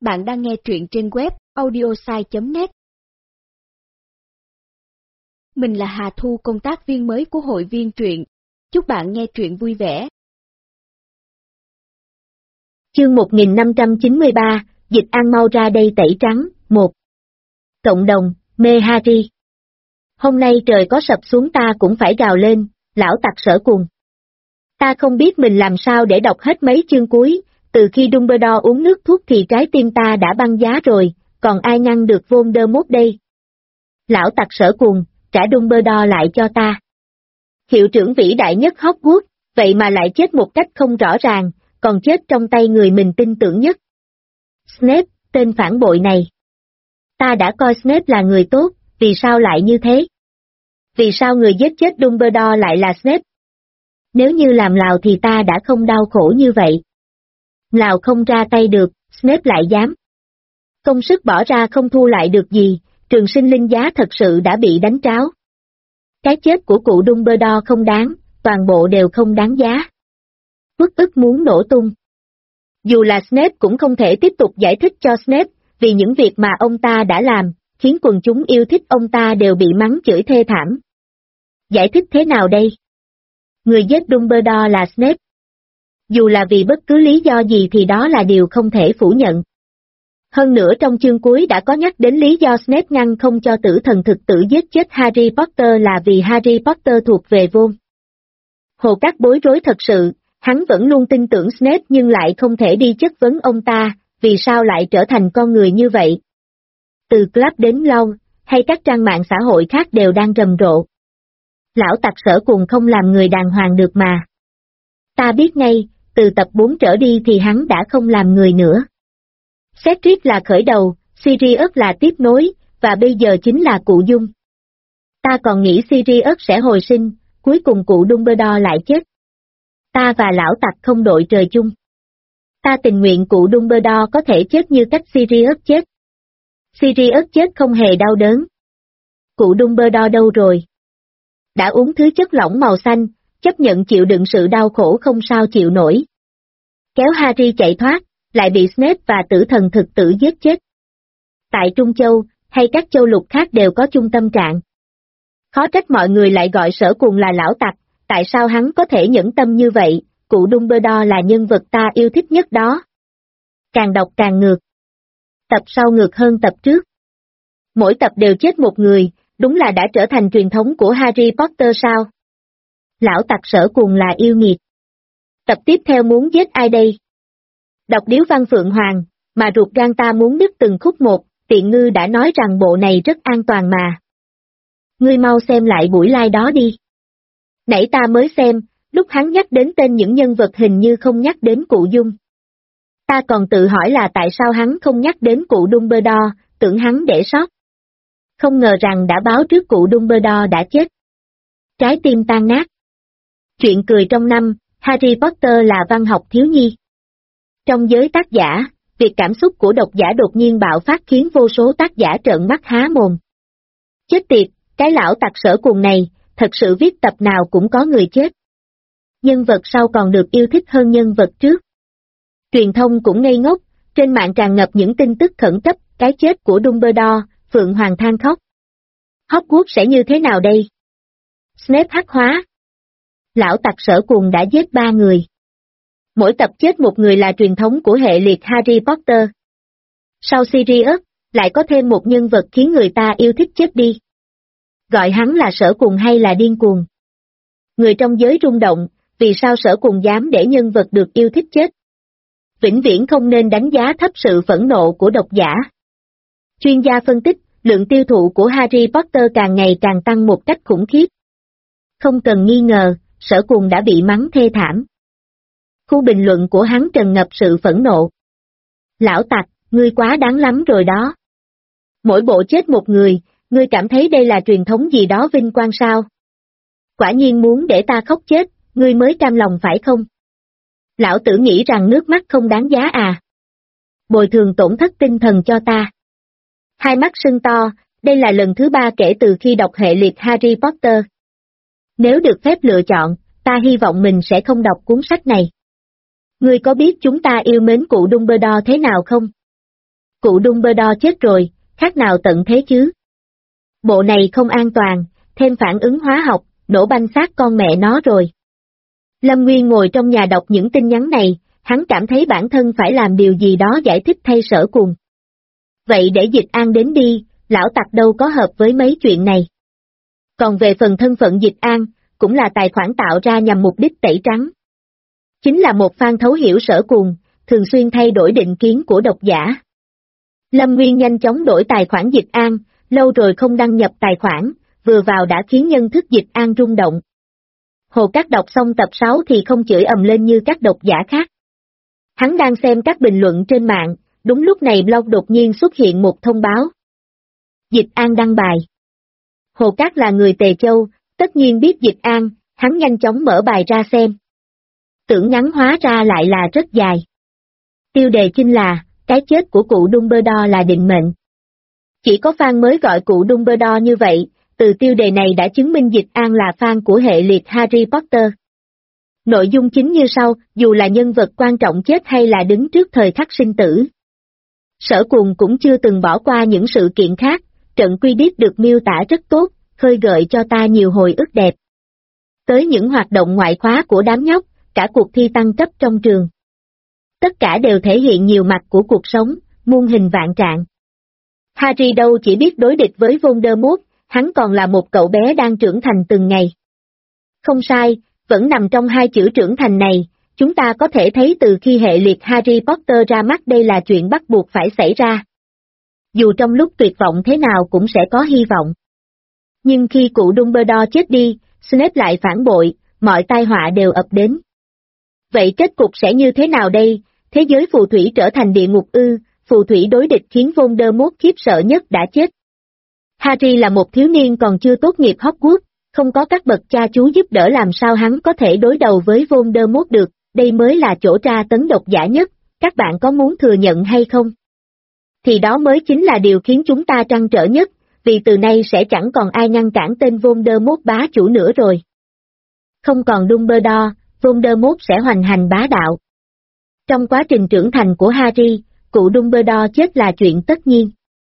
Bạn đang nghe truyện trên web audiosai.net. Mình là Hà Thu, công tác viên mới của hội viên truyện. Chúc bạn nghe truyện vui vẻ. Chương 1593, Dịch An mau ra đây tẩy trắng, 1. Cộng đồng, mê Harry. Hôm nay trời có sập xuống ta cũng phải gào lên, lão tặc sở cuồng. Ta không biết mình làm sao để đọc hết mấy chương cuối, từ khi Dumbledore uống nước thuốc thì trái tim ta đã băng giá rồi, còn ai ngăn được Voldemort đây? Lão tặc sở cuồng, trả Dumbledore lại cho ta. Hiệu trưởng vĩ đại nhất Hogwarts, vậy mà lại chết một cách không rõ ràng, còn chết trong tay người mình tin tưởng nhất. Snape, tên phản bội này. Ta đã coi Snape là người tốt, vì sao lại như thế? Vì sao người giết chết Dumbledore lại là Snape? Nếu như làm Lào thì ta đã không đau khổ như vậy. Lào không ra tay được, Snape lại dám. Công sức bỏ ra không thu lại được gì, trường sinh linh giá thật sự đã bị đánh tráo. Cái chết của cụ Dumbledore không đáng, toàn bộ đều không đáng giá. Uất ức muốn nổ tung. Dù là Snape cũng không thể tiếp tục giải thích cho Snape, vì những việc mà ông ta đã làm, khiến quần chúng yêu thích ông ta đều bị mắng chửi thê thảm. Giải thích thế nào đây? Người giết Dumbledore là Snape. Dù là vì bất cứ lý do gì thì đó là điều không thể phủ nhận. Hơn nữa trong chương cuối đã có nhắc đến lý do Snape ngăn không cho tử thần thực tử giết chết Harry Potter là vì Harry Potter thuộc về Von. Hồ Cát bối rối thật sự, hắn vẫn luôn tin tưởng Snape nhưng lại không thể đi chất vấn ông ta, vì sao lại trở thành con người như vậy. Từ Club đến Long, hay các trang mạng xã hội khác đều đang rầm rộ. Lão tặc sở cuồng không làm người đàng hoàng được mà. Ta biết ngay, từ tập 4 trở đi thì hắn đã không làm người nữa. Cedric là khởi đầu, Sirius là tiếp nối, và bây giờ chính là cụ Dung. Ta còn nghĩ Sirius sẽ hồi sinh, cuối cùng cụ Dumbledore lại chết. Ta và lão tặc không đội trời chung. Ta tình nguyện cụ Dumbledore có thể chết như cách Sirius chết. Sirius chết không hề đau đớn. Cụ Dumbledore đâu rồi? Đã uống thứ chất lỏng màu xanh, chấp nhận chịu đựng sự đau khổ không sao chịu nổi. Kéo Harry chạy thoát, lại bị Snape và tử thần thực tử giết chết. Tại Trung Châu, hay các châu lục khác đều có chung tâm trạng. Khó trách mọi người lại gọi sở cuồng là lão tặc, tại sao hắn có thể nhẫn tâm như vậy, cụ Dumbledore là nhân vật ta yêu thích nhất đó. Càng đọc càng ngược. Tập sau ngược hơn tập trước. Mỗi tập đều chết một người, đúng là đã trở thành truyền thống của Harry Potter sao? Lão tặc sở cuồng là yêu nghiệt. Tập tiếp theo muốn giết ai đây? Đọc điếu văn Phượng Hoàng, mà ruột gan ta muốn đứt từng khúc một, tiện ngư đã nói rằng bộ này rất an toàn mà. Ngươi mau xem lại buổi live đó đi. Nãy ta mới xem, lúc hắn nhắc đến tên những nhân vật hình như không nhắc đến cụ Dung. Ta còn tự hỏi là tại sao hắn không nhắc đến cụ Dumbledore, tưởng hắn để sót. Không ngờ rằng đã báo trước cụ Dumbledore đã chết. Trái tim tan nát. Chuyện cười trong năm, Harry Potter là văn học thiếu nhi. Trong giới tác giả, việc cảm xúc của độc giả đột nhiên bạo phát khiến vô số tác giả trợn mắt há mồm. Chết tiệt, cái lão tặc sở cuồng này, thật sự viết tập nào cũng có người chết. Nhân vật sau còn được yêu thích hơn nhân vật trước. Truyền thông cũng ngây ngốc, trên mạng tràn ngập những tin tức khẩn cấp, cái chết của Dumbledore, Phượng Hoàng than khóc. Hogwarts sẽ như thế nào đây? Snape hắc hóa. Lão tặc sở cuồng đã giết 3 người. Mỗi tập chết một người là truyền thống của hệ liệt Harry Potter. Sau Sirius, lại có thêm một nhân vật khiến người ta yêu thích chết đi. Gọi hắn là sở cuồng hay là điên cuồng? Người trong giới rung động, vì sao sở cuồng dám để nhân vật được yêu thích chết? Vĩnh viễn không nên đánh giá thấp sự phẫn nộ của độc giả. Chuyên gia phân tích, lượng tiêu thụ của Harry Potter càng ngày càng tăng một cách khủng khiếp. Không cần nghi ngờ, sở cuồng đã bị mắng thê thảm. Khu bình luận của hắn tràn ngập sự phẫn nộ. Lão tặc, ngươi quá đáng lắm rồi đó. Mỗi bộ chết một người, ngươi cảm thấy đây là truyền thống gì đó vinh quang sao? Quả nhiên muốn để ta khóc chết, ngươi mới cam lòng phải không? Lão tử nghĩ rằng nước mắt không đáng giá à? Bồi thường tổn thất tinh thần cho ta. Hai mắt sưng to, đây là lần thứ 3 kể từ khi đọc hệ liệt Harry Potter. Nếu được phép lựa chọn, ta hy vọng mình sẽ không đọc cuốn sách này. Ngươi có biết chúng ta yêu mến cụ Dumbledore thế nào không? Cụ Dumbledore chết rồi, khác nào tận thế chứ. Bộ này không an toàn, thêm phản ứng hóa học, nổ banh xác con mẹ nó rồi. Lâm Nguyên ngồi trong nhà đọc những tin nhắn này, hắn cảm thấy bản thân phải làm điều gì đó giải thích thay Sở Cùng. Vậy để Dịch An đến đi, lão tặc đâu có hợp với mấy chuyện này. Còn về phần thân phận Dịch An, cũng là tài khoản tạo ra nhằm mục đích tẩy trắng. Chính là một fan thấu hiểu Sở Cùng, thường xuyên thay đổi định kiến của độc giả. Lâm Nguyên nhanh chóng đổi tài khoản Dịch An, lâu rồi không đăng nhập tài khoản, vừa vào đã khiến nhân thức Dịch An rung động. Hồ Cát đọc xong tập 6 thì không chửi ầm lên như các độc giả khác. Hắn đang xem các bình luận trên mạng, đúng lúc này blog đột nhiên xuất hiện một thông báo. Dịch An đăng bài. Hồ Cát là người Tề Châu, tất nhiên biết Dịch An, hắn nhanh chóng mở bài ra xem. Tưởng ngắn hóa ra lại là rất dài. Tiêu đề chính là, cái chết của cụ Dumbledore là định mệnh. Chỉ có fan mới gọi cụ Dumbledore như vậy, từ tiêu đề này đã chứng minh Dịch An là fan của hệ liệt Harry Potter. Nội dung chính như sau, dù là nhân vật quan trọng chết hay là đứng trước thời khắc sinh tử. Sở Cùng cũng chưa từng bỏ qua những sự kiện khác, trận Quidditch được miêu tả rất tốt, khơi gợi cho ta nhiều hồi ức đẹp. Tới những hoạt động ngoại khóa của đám nhóc, cả cuộc thi tăng cấp trong trường. Tất cả đều thể hiện nhiều mặt của cuộc sống, muôn hình vạn trạng. Harry đâu chỉ biết đối địch với Voldemort, hắn còn là một cậu bé đang trưởng thành từng ngày. Không sai, vẫn nằm trong hai chữ trưởng thành này, chúng ta có thể thấy từ khi hệ liệt Harry Potter ra mắt đây là chuyện bắt buộc phải xảy ra. Dù trong lúc tuyệt vọng thế nào cũng sẽ có hy vọng. Nhưng khi cụ Dumbledore chết đi, Snape lại phản bội, mọi tai họa đều ập đến. Vậy kết cục sẽ như thế nào đây? Thế giới phù thủy trở thành địa ngục ư? Phù thủy đối địch khiến Voldemort khiếp sợ nhất đã chết. Harry là một thiếu niên còn chưa tốt nghiệp Hogwarts, không có các bậc cha chú giúp đỡ làm sao hắn có thể đối đầu với Voldemort được, đây mới là chỗ tra tấn độc giả nhất, các bạn có muốn thừa nhận hay không? Thì đó mới chính là điều khiến chúng ta trăn trở nhất, vì từ nay sẽ chẳng còn ai ngăn cản tên Voldemort bá chủ nữa rồi. Không còn Dumbledore, Voldemort sẽ hoành hành bá đạo. Trong quá trình trưởng thành của Harry, cụ Dumbledore chết là chuyện tất nhiên.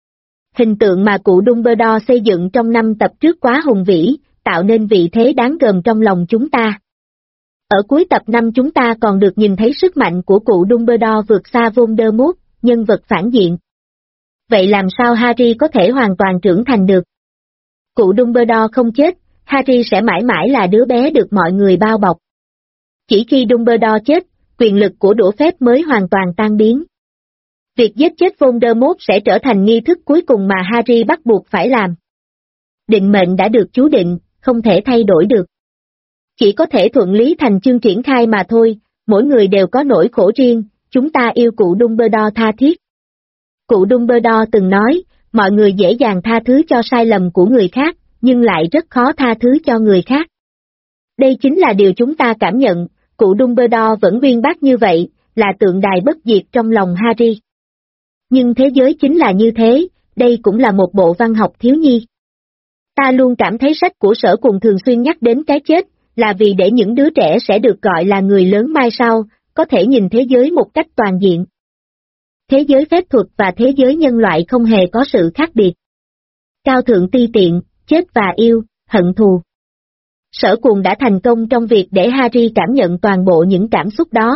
Hình tượng mà cụ Dumbledore xây dựng trong 5 tập trước quá hùng vĩ, tạo nên vị thế đáng gờm trong lòng chúng ta. Ở cuối tập 5 chúng ta còn được nhìn thấy sức mạnh của cụ Dumbledore vượt xa Voldemort, nhân vật phản diện. Vậy làm sao Harry có thể hoàn toàn trưởng thành được? Cụ Dumbledore không chết, Harry sẽ mãi mãi là đứa bé được mọi người bao bọc. Chỉ khi Dumbledore chết, quyền lực của đũa phép mới hoàn toàn tan biến. Việc giết chết Voldemort sẽ trở thành nghi thức cuối cùng mà Harry bắt buộc phải làm. Định mệnh đã được chú định, không thể thay đổi được. Chỉ có thể thuận lý thành chương triển khai mà thôi, mỗi người đều có nỗi khổ riêng, chúng ta yêu cụ Dumbledore tha thiết. Cụ Dumbledore từng nói, mọi người dễ dàng tha thứ cho sai lầm của người khác, nhưng lại rất khó tha thứ cho người khác. Đây chính là điều chúng ta cảm nhận, cụ Dumbledore vẫn uyên bác như vậy, là tượng đài bất diệt trong lòng Harry. Nhưng thế giới chính là như thế, đây cũng là một bộ văn học thiếu nhi. Ta luôn cảm thấy sách của Sở Cùng thường xuyên nhắc đến cái chết, là vì để những đứa trẻ sẽ được gọi là người lớn mai sau, có thể nhìn thế giới một cách toàn diện. Thế giới phép thuật và thế giới nhân loại không hề có sự khác biệt. Cao thượng ti tiện, chết và yêu, hận thù. Sở Cùng đã thành công trong việc để Harry cảm nhận toàn bộ những cảm xúc đó.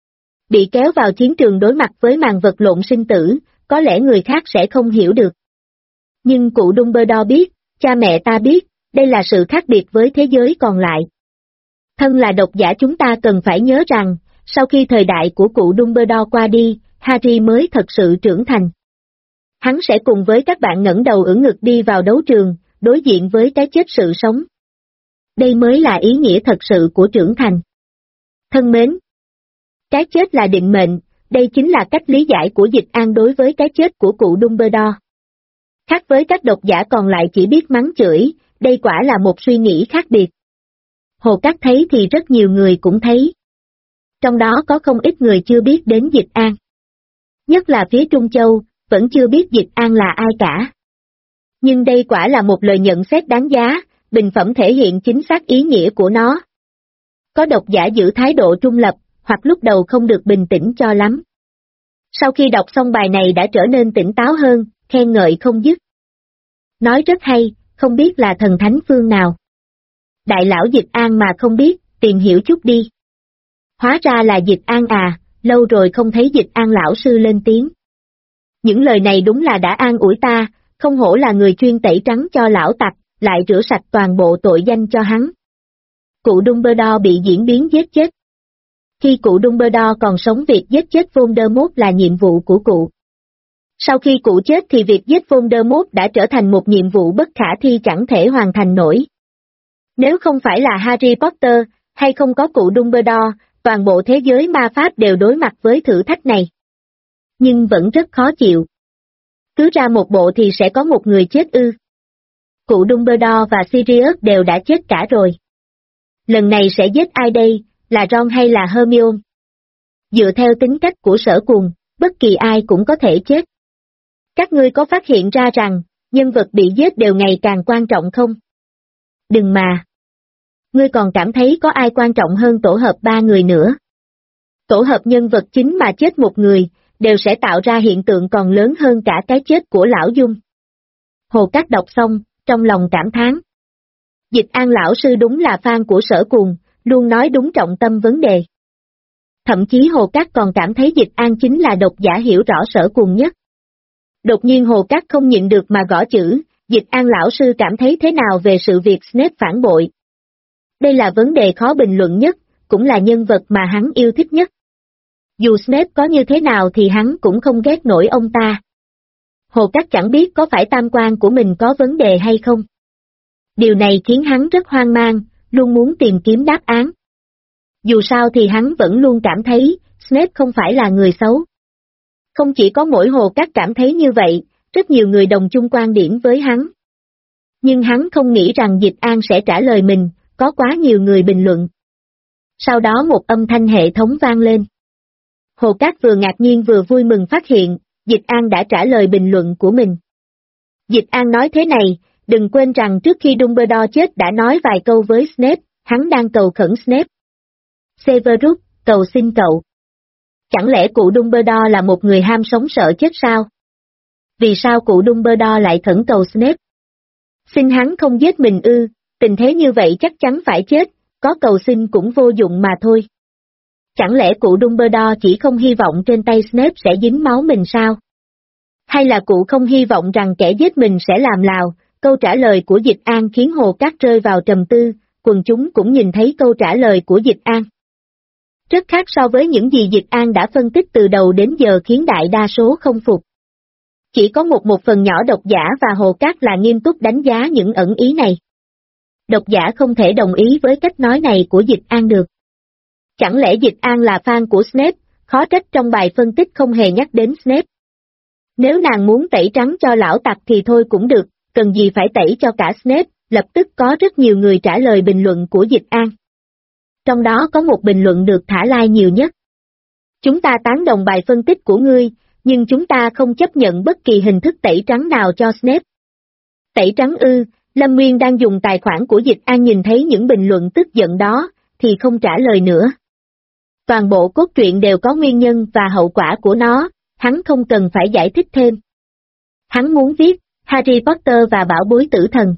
Bị kéo vào chiến trường đối mặt với màn vật lộn sinh tử, có lẽ người khác sẽ không hiểu được. Nhưng cụ Dumbledore biết, cha mẹ ta biết, đây là sự khác biệt với thế giới còn lại. Thân là độc giả chúng ta cần phải nhớ rằng, sau khi thời đại của cụ Dumbledore qua đi, Harry mới thật sự trưởng thành. Hắn sẽ cùng với các bạn ngẩng đầu ưỡn ngực đi vào đấu trường, đối diện với cái chết sự sống. Đây mới là ý nghĩa thật sự của trưởng thành. Thân mến! Cái chết là định mệnh, đây chính là cách lý giải của Dịch An đối với cái chết của cụ Dumbledore. Khác với các độc giả còn lại chỉ biết mắng chửi, đây quả là một suy nghĩ khác biệt. Hồ Cát thấy thì rất nhiều người cũng thấy. Trong đó có không ít người chưa biết đến Dịch An. Nhất là phía Trung Châu, vẫn chưa biết Dịch An là ai cả. Nhưng đây quả là một lời nhận xét đáng giá, bình phẩm thể hiện chính xác ý nghĩa của nó. Có độc giả giữ thái độ trung lập, hoặc lúc đầu không được bình tĩnh cho lắm. Sau khi đọc xong bài này đã trở nên tỉnh táo hơn, khen ngợi không dứt. Nói rất hay, không biết là thần thánh phương nào. Đại lão Dịch An mà không biết, tìm hiểu chút đi. Hóa ra là Dịch An à, lâu rồi không thấy Dịch An lão sư lên tiếng. Những lời này đúng là đã an ủi ta, không hổ là người chuyên tẩy trắng cho lão tặc, lại rửa sạch toàn bộ tội danh cho hắn. Cụ Dumbledore bị diễn biến giết chết. Khi cụ Dumbledore còn sống, việc giết chết Voldemort là nhiệm vụ của cụ. Sau khi cụ chết thì việc giết Voldemort đã trở thành một nhiệm vụ bất khả thi, chẳng thể hoàn thành nổi. Nếu không phải là Harry Potter, hay không có cụ Dumbledore, toàn bộ thế giới ma pháp đều đối mặt với thử thách này. Nhưng vẫn rất khó chịu. Cứ ra một bộ thì sẽ có một người chết ư. Cụ Dumbledore và Sirius đều đã chết cả rồi. Lần này sẽ giết ai đây, là Ron hay là Hermione? Dựa theo tính cách của Sở Cuồng, bất kỳ ai cũng có thể chết. Các ngươi có phát hiện ra rằng, nhân vật bị giết đều ngày càng quan trọng không? Đừng mà. Ngươi còn cảm thấy có ai quan trọng hơn tổ hợp 3 người nữa? Tổ hợp nhân vật chính mà chết một người, đều sẽ tạo ra hiện tượng còn lớn hơn cả cái chết của Lão Dung. Hồ Cát đọc xong, trong lòng cảm thán. Dịch An lão sư đúng là fan của Sở Cuồng, luôn nói đúng trọng tâm vấn đề. Thậm chí Hồ Cát còn cảm thấy Dịch An chính là độc giả hiểu rõ Sở Cuồng nhất. Đột nhiên Hồ Cát không nhịn được mà gõ chữ, Dịch An lão sư cảm thấy thế nào về sự việc Snape phản bội? Đây là vấn đề khó bình luận nhất, cũng là nhân vật mà hắn yêu thích nhất. Dù Snape có như thế nào thì hắn cũng không ghét nổi ông ta. Hồ Cát chẳng biết có phải tam quan của mình có vấn đề hay không. Điều này khiến hắn rất hoang mang, luôn muốn tìm kiếm đáp án. Dù sao thì hắn vẫn luôn cảm thấy, Snape không phải là người xấu. Không chỉ có mỗi Hồ Cát cảm thấy như vậy, rất nhiều người đồng chung quan điểm với hắn. Nhưng hắn không nghĩ rằng Dịch An sẽ trả lời mình, có quá nhiều người bình luận. Sau đó một âm thanh hệ thống vang lên. Hồ Cát vừa ngạc nhiên vừa vui mừng phát hiện, Dịch An đã trả lời bình luận của mình. Dịch An nói thế này, đừng quên rằng trước khi Dumbledore chết đã nói vài câu với Snape, hắn đang cầu khẩn Snape. Severus, cầu xin cậu. Chẳng lẽ cụ Dumbledore là một người ham sống sợ chết sao? Vì sao cụ Dumbledore lại khẩn cầu Snape? Xin hắn không giết mình ư, tình thế như vậy chắc chắn phải chết, có cầu xin cũng vô dụng mà thôi. Chẳng lẽ cụ Dumbledore chỉ không hy vọng trên tay Snape sẽ dính máu mình sao? Hay là cụ không hy vọng rằng kẻ giết mình sẽ làm lào? Câu trả lời của Dịch An khiến Hồ Cát rơi vào trầm tư, quần chúng cũng nhìn thấy câu trả lời của Dịch An. Rất khác so với những gì Dịch An đã phân tích từ đầu đến giờ, khiến đại đa số không phục. Chỉ có một phần nhỏ độc giả và Hồ Cát là nghiêm túc đánh giá những ẩn ý này. Độc giả không thể đồng ý với cách nói này của Dịch An được. Chẳng lẽ Dịch An là fan của Snape, khó trách trong bài phân tích không hề nhắc đến Snape. Nếu nàng muốn tẩy trắng cho lão tặc thì thôi cũng được, cần gì phải tẩy cho cả Snape, lập tức có rất nhiều người trả lời bình luận của Dịch An. Trong đó có một bình luận được thả like nhiều nhất. Chúng ta tán đồng bài phân tích của ngươi, nhưng chúng ta không chấp nhận bất kỳ hình thức tẩy trắng nào cho Snape. Tẩy trắng ư? Lâm Nguyên đang dùng tài khoản của Dịch An nhìn thấy những bình luận tức giận đó, thì không trả lời nữa. Toàn bộ cốt truyện đều có nguyên nhân và hậu quả của nó, hắn không cần phải giải thích thêm. Hắn muốn viết Harry Potter và Bảo bối tử thần.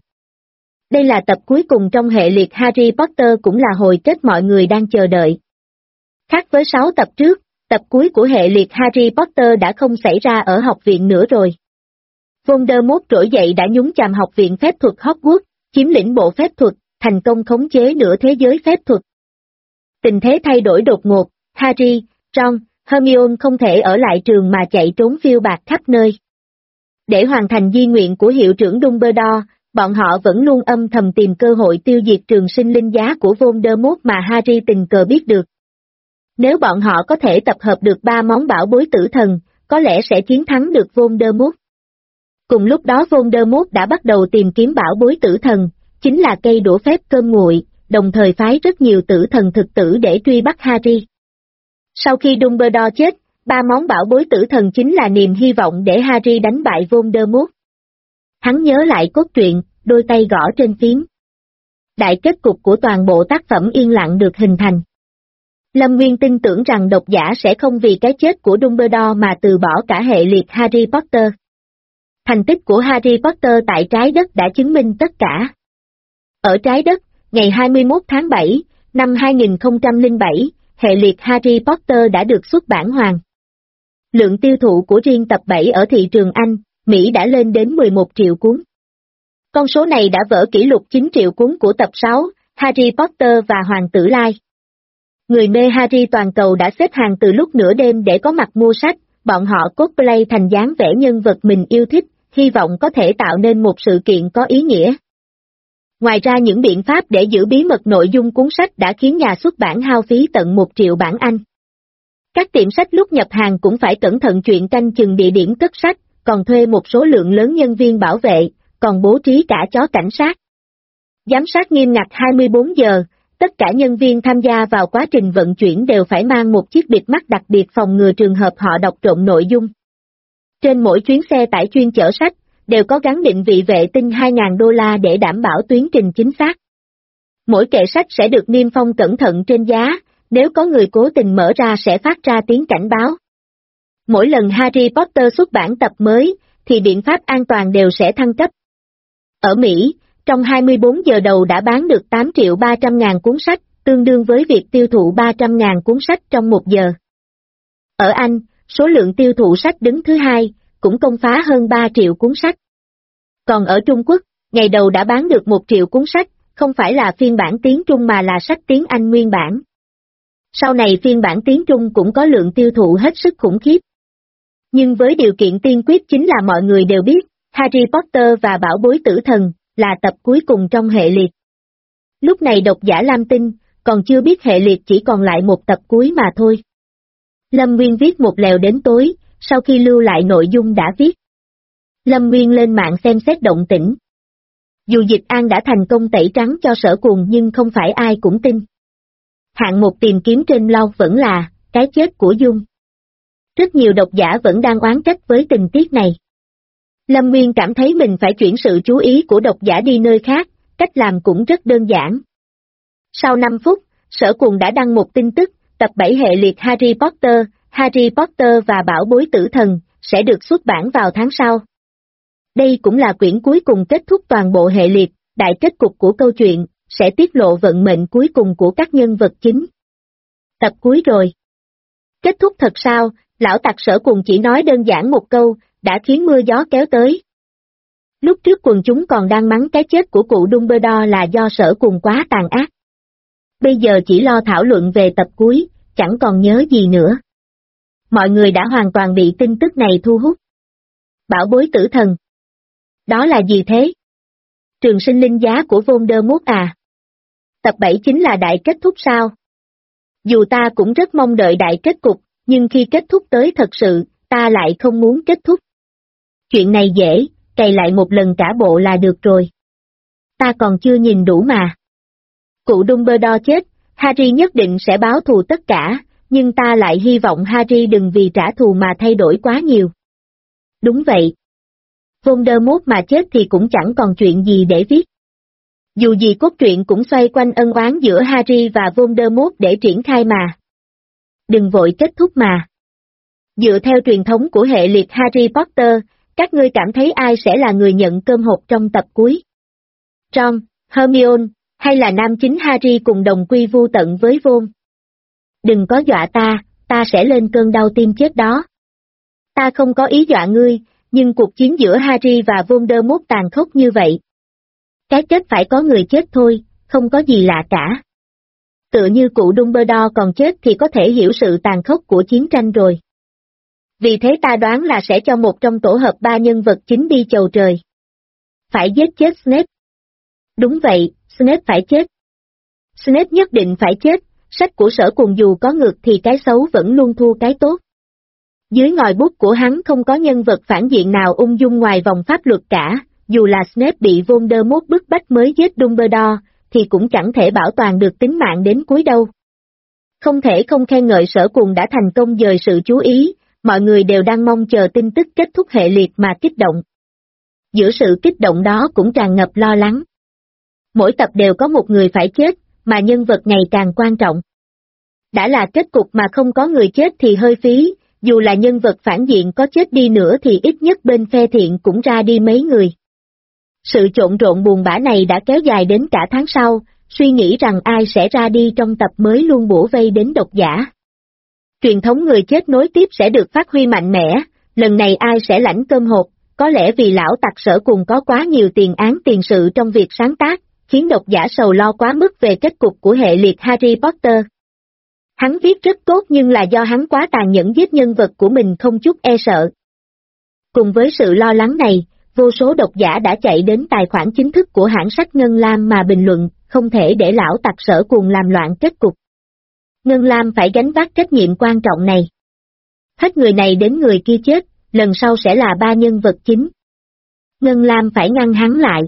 Đây là tập cuối cùng trong hệ liệt Harry Potter, cũng là hồi kết mọi người đang chờ đợi. Khác với 6 tập trước, tập cuối của hệ liệt Harry Potter đã không xảy ra ở học viện nữa rồi. Voldemort trỗi dậy đã nhúng chàm học viện phép thuật Hogwarts, chiếm lĩnh bộ phép thuật, thành công khống chế nửa thế giới phép thuật. Tình thế thay đổi đột ngột, Harry, Ron, Hermione không thể ở lại trường mà chạy trốn phiêu bạt khắp nơi. Để hoàn thành di nguyện của hiệu trưởng Dumbledore, bọn họ vẫn luôn âm thầm tìm cơ hội tiêu diệt trường sinh linh giá của Voldemort mà Harry tình cờ biết được. Nếu bọn họ có thể tập hợp được 3 món bảo bối tử thần, có lẽ sẽ chiến thắng được Voldemort. Cùng lúc đó Voldemort đã bắt đầu tìm kiếm bảo bối tử thần, chính là cây đũa phép cơm nguội, đồng thời phái rất nhiều tử thần thực tử để truy bắt Harry. Sau khi Dumbledore chết, 3 món bảo bối tử thần chính là niềm hy vọng để Harry đánh bại Voldemort. Hắn nhớ lại cốt truyện, đôi tay gõ trên phím. Đại kết cục của toàn bộ tác phẩm yên lặng được hình thành. Lâm Nguyên tin tưởng rằng độc giả sẽ không vì cái chết của Dumbledore mà từ bỏ cả hệ liệt Harry Potter. Thành tích của Harry Potter tại trái đất đã chứng minh tất cả. Ở trái đất, ngày 21 tháng 7, năm 2007, hệ liệt Harry Potter đã được xuất bản hoàn. Lượng tiêu thụ của riêng tập 7 ở thị trường Anh, Mỹ đã lên đến 11 triệu cuốn. Con số này đã vỡ kỷ lục 9 triệu cuốn của tập 6, Harry Potter và Hoàng tử Lai. Người mê Harry toàn cầu đã xếp hàng từ lúc nửa đêm để có mặt mua sách, bọn họ cosplay thành dáng vẻ nhân vật mình yêu thích, hy vọng có thể tạo nên một sự kiện có ý nghĩa. Ngoài ra những biện pháp để giữ bí mật nội dung cuốn sách đã khiến nhà xuất bản hao phí tận 1 triệu bảng Anh. Các tiệm sách lúc nhập hàng cũng phải cẩn thận chuyện canh chừng địa điểm cất sách, còn thuê một số lượng lớn nhân viên bảo vệ, còn bố trí cả chó cảnh sát. Giám sát nghiêm ngặt 24 giờ, tất cả nhân viên tham gia vào quá trình vận chuyển đều phải mang một chiếc bịt mắt đặc biệt phòng ngừa trường hợp họ đọc trộm nội dung. Trên mỗi chuyến xe tải chuyên chở sách, đều có gắn định vị vệ tinh $2.000 để đảm bảo tuyến trình chính xác. Mỗi kệ sách sẽ được niêm phong cẩn thận trên giá, nếu có người cố tình mở ra sẽ phát ra tiếng cảnh báo. Mỗi lần Harry Potter xuất bản tập mới, thì biện pháp an toàn đều sẽ thăng cấp. Ở Mỹ, trong 24 giờ đầu đã bán được 8.300.000 cuốn sách, tương đương với việc tiêu thụ 300.000 cuốn sách trong 1 giờ. Ở Anh, số lượng tiêu thụ sách đứng thứ hai, cũng công phá hơn 3 triệu cuốn sách. Còn ở Trung Quốc, ngày đầu đã bán được 1 triệu cuốn sách, không phải là phiên bản tiếng Trung mà là sách tiếng Anh nguyên bản. Sau này phiên bản tiếng Trung cũng có lượng tiêu thụ hết sức khủng khiếp. Nhưng với điều kiện tiên quyết chính là mọi người đều biết, Harry Potter và Bảo bối tử thần, là tập cuối cùng trong hệ liệt. Lúc này độc giả Lam Tinh, còn chưa biết hệ liệt chỉ còn lại một tập cuối mà thôi. Lâm Nguyên viết một lèo đến tối, sau khi lưu lại nội dung đã viết. Lâm Nguyên lên mạng xem xét động tĩnh. Dù Dịch An đã thành công tẩy trắng cho Sở Cuồng nhưng không phải ai cũng tin. Hạng mục tìm kiếm trên blog vẫn là, cái chết của Dung. Rất nhiều độc giả vẫn đang oán trách với tình tiết này. Lâm Nguyên cảm thấy mình phải chuyển sự chú ý của độc giả đi nơi khác, cách làm cũng rất đơn giản. Sau 5 phút, Sở Cuồng đã đăng một tin tức, tập 7 hệ liệt Harry Potter và Bảo bối tử thần, sẽ được xuất bản vào tháng sau. Đây cũng là quyển cuối cùng kết thúc toàn bộ hệ liệt, đại kết cục của câu chuyện, sẽ tiết lộ vận mệnh cuối cùng của các nhân vật chính. Tập cuối rồi. Kết thúc thật sao, lão tặc Sở Cuồng chỉ nói đơn giản một câu, đã khiến mưa gió kéo tới. Lúc trước quần chúng còn đang mắng cái chết của cụ Dumbledore là do Sở Cuồng quá tàn ác. Bây giờ chỉ lo thảo luận về tập cuối, chẳng còn nhớ gì nữa. Mọi người đã hoàn toàn bị tin tức này thu hút. Bảo bối tử thần. Đó là gì thế? Trường sinh linh giá của Voldemort à? Tập 7 chính là đại kết thúc sao? Dù ta cũng rất mong đợi đại kết cục, nhưng khi kết thúc tới thật sự, ta lại không muốn kết thúc. Chuyện này dễ, cày lại một lần cả bộ là được rồi. Ta còn chưa nhìn đủ mà. Cụ Dumbledore chết, Harry nhất định sẽ báo thù tất cả, nhưng ta lại hy vọng Harry đừng vì trả thù mà thay đổi quá nhiều. Đúng vậy. Voldemort mà chết thì cũng chẳng còn chuyện gì để viết. Dù gì cốt truyện cũng xoay quanh ân oán giữa Harry và Voldemort để triển khai mà. Đừng vội kết thúc mà. Dựa theo truyền thống của hệ liệt Harry Potter, các ngươi cảm thấy ai sẽ là người nhận cơm hộp trong tập cuối? Ron, Hermione, hay là nam chính Harry cùng đồng quy vu tận với Von? Đừng có dọa ta sẽ lên cơn đau tim chết đó. Ta không có ý dọa ngươi, nhưng cuộc chiến giữa Harry và Voldemort tàn khốc như vậy. Cái chết phải có người chết thôi, không có gì lạ cả. Tựa như cụ Dumbledore còn chết thì có thể hiểu sự tàn khốc của chiến tranh rồi. Vì thế ta đoán là sẽ cho một trong tổ hợp 3 nhân vật chính đi chầu trời. Phải giết chết Snape. Đúng vậy, Snape phải chết. Snape nhất định phải chết, sách của Sở Cuồng dù có ngược thì cái xấu vẫn luôn thua cái tốt. Dưới ngòi bút của hắn không có nhân vật phản diện nào ung dung ngoài vòng pháp luật cả, dù là Snape bị Voldemort bức bách mới giết Dumbledore, thì cũng chẳng thể bảo toàn được tính mạng đến cuối đâu. Không thể không khen ngợi Sở Cuồng đã thành công dời sự chú ý, mọi người đều đang mong chờ tin tức kết thúc hệ liệt mà kích động. Giữa sự kích động đó cũng tràn ngập lo lắng. Mỗi tập đều có một người phải chết, mà nhân vật ngày càng quan trọng. Đã là kết cục mà không có người chết thì hơi phí, dù là nhân vật phản diện có chết đi nữa thì ít nhất bên phe thiện cũng ra đi mấy người. Sự trộn rộn buồn bã này đã kéo dài đến cả tháng sau, suy nghĩ rằng ai sẽ ra đi trong tập mới luôn bủa vây đến độc giả. Truyền thống người chết nối tiếp sẽ được phát huy mạnh mẽ, lần này ai sẽ lãnh cơm hộp, có lẽ vì lão tặc Sở Cùng có quá nhiều tiền án tiền sự trong việc sáng tác, khiến độc giả sầu lo quá mức về kết cục của hệ liệt Harry Potter. Hắn viết rất tốt nhưng là do hắn quá tàn nhẫn giết nhân vật của mình không chút e sợ. Cùng với sự lo lắng này, vô số độc giả đã chạy đến tài khoản chính thức của hãng sách Ngân Lam mà bình luận, không thể để lão tặc Sở Cùng làm loạn kết cục. Ngân Lam phải gánh vác trách nhiệm quan trọng này. Hết người này đến người kia chết, lần sau sẽ là 3 nhân vật chính. Ngân Lam phải ngăn hắn lại.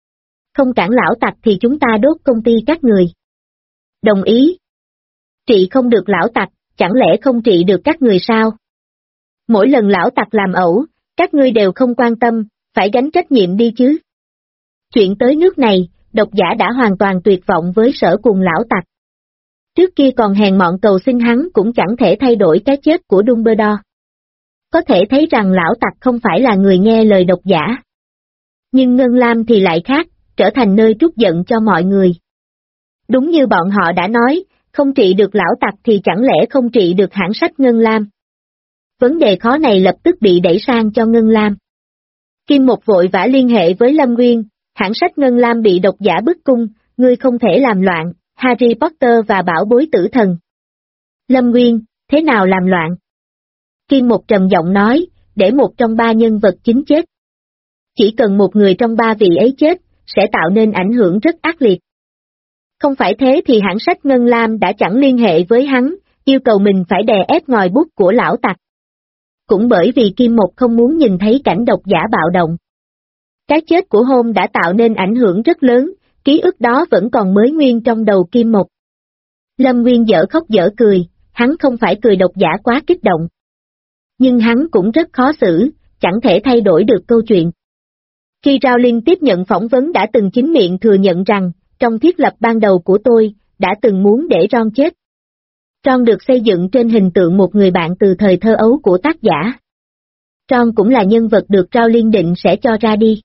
Không cản lão tặc thì chúng ta đốt công ty các người. Đồng ý. Trị không được lão tặc, chẳng lẽ không trị được các người sao? Mỗi lần lão tặc làm ẩu, các ngươi đều không quan tâm, phải gánh trách nhiệm đi chứ. Chuyện tới nước này, độc giả đã hoàn toàn tuyệt vọng với Sở Cùng lão tặc. Trước kia còn hèn mọn cầu xin hắn cũng chẳng thể thay đổi cái chết của Dumbledore. Có thể thấy rằng lão tặc không phải là người nghe lời độc giả. Nhưng Ngân Lam thì lại khác, trở thành nơi trút giận cho mọi người. Đúng như bọn họ đã nói, không trị được lão tặc thì chẳng lẽ không trị được hãng sách Ngân Lam. Vấn đề khó này lập tức bị đẩy sang cho Ngân Lam. Kim Một vội vã liên hệ với Lâm Nguyên, hãng sách Ngân Lam bị độc giả bức cung, ngươi không thể làm loạn, Harry Potter và bảo bối tử thần. Lâm Nguyên, thế nào làm loạn? Kim Một trầm giọng nói, để một trong 3 nhân vật chính chết. Chỉ cần một người trong 3 vị ấy chết, sẽ tạo nên ảnh hưởng rất ác liệt. Không phải thế thì hãng sách Ngân Lam đã chẳng liên hệ với hắn, yêu cầu mình phải đè ép ngòi bút của lão tặc. Cũng bởi vì Kim Một không muốn nhìn thấy cảnh độc giả bạo động. Cái chết của Hôn đã tạo nên ảnh hưởng rất lớn, ký ức đó vẫn còn mới nguyên trong đầu Kim Một. Lâm Nguyên dở khóc dở cười, hắn không phải cười độc giả quá kích động. Nhưng hắn cũng rất khó xử, chẳng thể thay đổi được câu chuyện. Khi Rowling tiếp nhận phỏng vấn đã từng chính miệng thừa nhận rằng, trong thiết lập ban đầu của tôi, đã từng muốn để Ron chết. Ron được xây dựng trên hình tượng một người bạn từ thời thơ ấu của tác giả. Ron cũng là nhân vật được Rowling định sẽ cho ra đi.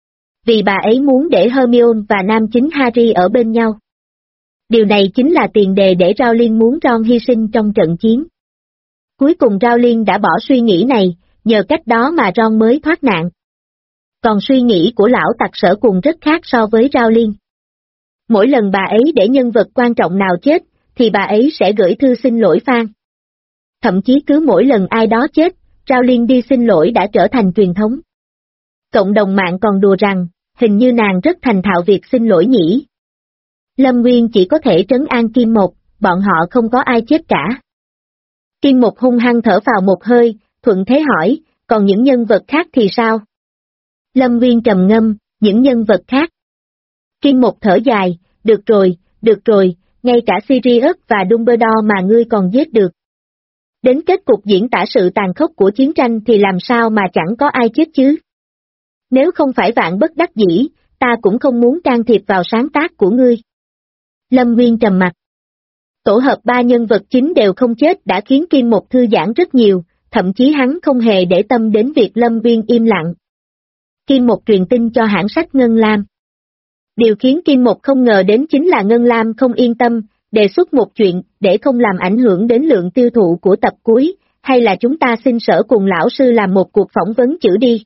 Vì bà ấy muốn để Hermione và nam chính Harry ở bên nhau. Điều này chính là tiền đề để Rowling muốn Ron hy sinh trong trận chiến. Cuối cùng Rowling đã bỏ suy nghĩ này, nhờ cách đó mà Ron mới thoát nạn. Còn suy nghĩ của lão tặc Sở Cùng rất khác so với Rowling. Mỗi lần bà ấy để nhân vật quan trọng nào chết, thì bà ấy sẽ gửi thư xin lỗi fan. Thậm chí cứ mỗi lần ai đó chết, Rowling đi xin lỗi đã trở thành truyền thống. Cộng đồng mạng còn đùa rằng, hình như nàng rất thành thạo việc xin lỗi nhỉ. Lâm Nguyên chỉ có thể trấn an Kim Một, bọn họ không có ai chết cả. Kim Một hung hăng thở vào một hơi, thuận thế hỏi, còn những nhân vật khác thì sao? Lâm Nguyên trầm ngâm, những nhân vật khác. Kim Một thở dài, được rồi, ngay cả Sirius và Dumbledore mà ngươi còn giết được. Đến kết cục diễn tả sự tàn khốc của chiến tranh thì làm sao mà chẳng có ai chết chứ? Nếu không phải vạn bất đắc dĩ, ta cũng không muốn can thiệp vào sáng tác của ngươi. Lâm Nguyên trầm mặt. Tổ hợp 3 nhân vật chính đều không chết đã khiến Kim Một thư giãn rất nhiều, thậm chí hắn không hề để tâm đến việc Lâm Nguyên im lặng. Kim Một truyền tin cho hãng sách Ngân Lam. Điều khiến Kim Một không ngờ đến chính là Ngân Lam không yên tâm, đề xuất một chuyện để không làm ảnh hưởng đến lượng tiêu thụ của tập cuối, hay là chúng ta xin Sở Cùng lão sư làm một cuộc phỏng vấn chữ đi.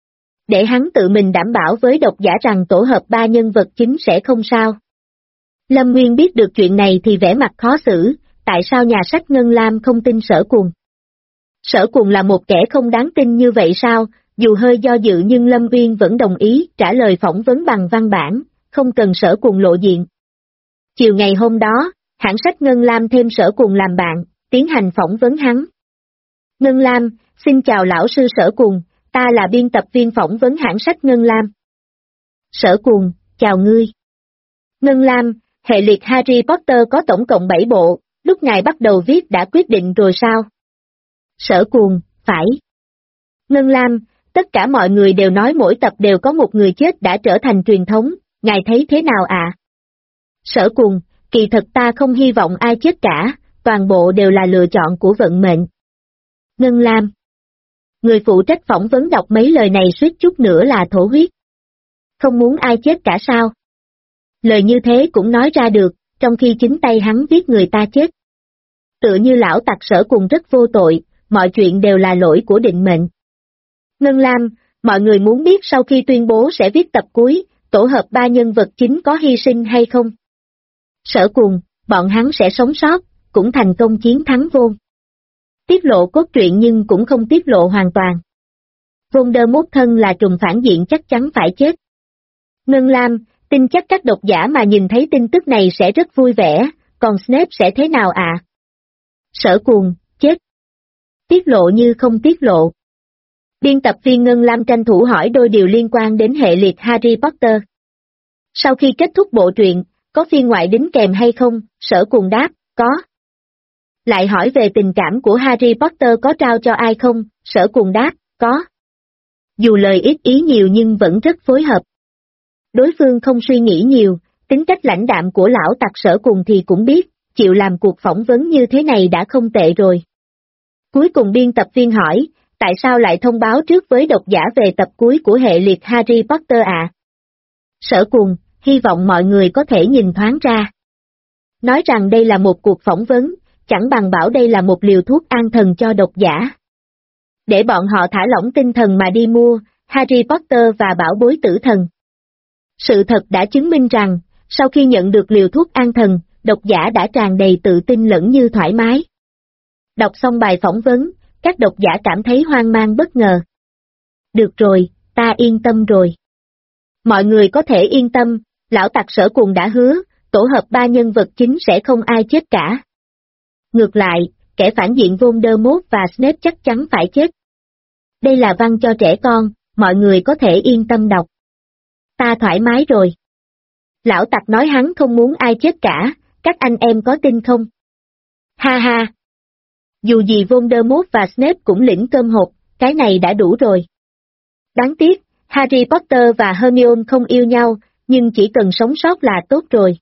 Để hắn tự mình đảm bảo với độc giả rằng tổ hợp 3 nhân vật chính sẽ không sao. Lâm Nguyên biết được chuyện này thì vẻ mặt khó xử, tại sao nhà sách Ngân Lam không tin Sở Cùng? Sở Cùng là một kẻ không đáng tin như vậy sao? Dù hơi do dự nhưng Lâm Nguyên vẫn đồng ý trả lời phỏng vấn bằng văn bản, không cần Sở Cùng lộ diện. Chiều ngày hôm đó, hãng sách Ngân Lam thêm Sở Cùng làm bạn, tiến hành phỏng vấn hắn. Ngân Lam, xin chào lão sư Sở Cùng, ta là biên tập viên phỏng vấn hãng sách Ngân Lam. Sở Cùng, chào ngươi. Ngân Lam, hệ liệt Harry Potter có tổng cộng 7 bộ, lúc ngài bắt đầu viết đã quyết định rồi sao? Sở Cùng, phải. Ngân Lam, tất cả mọi người đều nói mỗi tập đều có một người chết đã trở thành truyền thống, ngài thấy thế nào ạ? Sở Cùng, kỳ thật ta không hy vọng ai chết cả, toàn bộ đều là lựa chọn của vận mệnh. Ngân Lam. Người phụ trách phỏng vấn đọc mấy lời này suýt chút nữa là thổ huyết. Không muốn ai chết cả sao? Lời như thế cũng nói ra được, trong khi chính tay hắn giết người ta chết. Tựa như lão tặc Sở Cùng rất vô tội, mọi chuyện đều là lỗi của định mệnh. Ngân Lam, mọi người muốn biết sau khi tuyên bố sẽ viết tập cuối, tổ hợp 3 nhân vật chính có hy sinh hay không? Sở Cùng, bọn hắn sẽ sống sót, cũng thành công chiến thắng Vôn. Tiết lộ cốt truyện nhưng cũng không tiết lộ hoàn toàn. Voldemort thân là trùm phản diện chắc chắn phải chết. Ngân Lam, tin chắc các độc giả mà nhìn thấy tin tức này sẽ rất vui vẻ, còn Snape sẽ thế nào ạ? Sở Cùng, chết. Tiết lộ như không tiết lộ. Biên tập viên Ngân Lam tranh thủ hỏi đôi điều liên quan đến hệ liệt Harry Potter. Sau khi kết thúc bộ truyện, có phiên ngoại đính kèm hay không? Sở Cùng đáp, có. Lại hỏi về tình cảm của Harry Potter có trao cho ai không? Sở Cùng đáp, có. Dù lời ít ý nhiều nhưng vẫn rất phối hợp. Đối phương không suy nghĩ nhiều, tính cách lãnh đạm của lão tặc Sở Cùng thì cũng biết, chịu làm cuộc phỏng vấn như thế này đã không tệ rồi. Cuối cùng biên tập viên hỏi, tại sao lại thông báo trước với độc giả về tập cuối của hệ liệt Harry Potter ạ? Sở Cùng, hy vọng mọi người có thể nhìn thoáng ra. Nói rằng đây là một cuộc phỏng vấn, chẳng bằng bảo đây là một liều thuốc an thần cho độc giả. Để bọn họ thả lỏng tinh thần mà đi mua Harry Potter và Bảo Bối Tử Thần. Sự thật đã chứng minh rằng, sau khi nhận được liều thuốc an thần, độc giả đã tràn đầy tự tin lẫn như thoải mái. Đọc xong bài phỏng vấn, các độc giả cảm thấy hoang mang bất ngờ. Được rồi, ta yên tâm rồi. Mọi người có thể yên tâm, lão tặc Sở Cùng đã hứa, tổ hợp 3 nhân vật chính sẽ không ai chết cả. Ngược lại, kẻ phản diện Voldemort và Snape chắc chắn phải chết. Đây là văn cho trẻ con, mọi người có thể yên tâm đọc. Ta thoải mái rồi. Lão tặc nói hắn không muốn ai chết cả, các anh em có tin không? Ha ha! Dù gì Voldemort và Snape cũng lĩnh cơm hộp, cái này đã đủ rồi. Đáng tiếc, Harry Potter và Hermione không yêu nhau, nhưng chỉ cần sống sót là tốt rồi.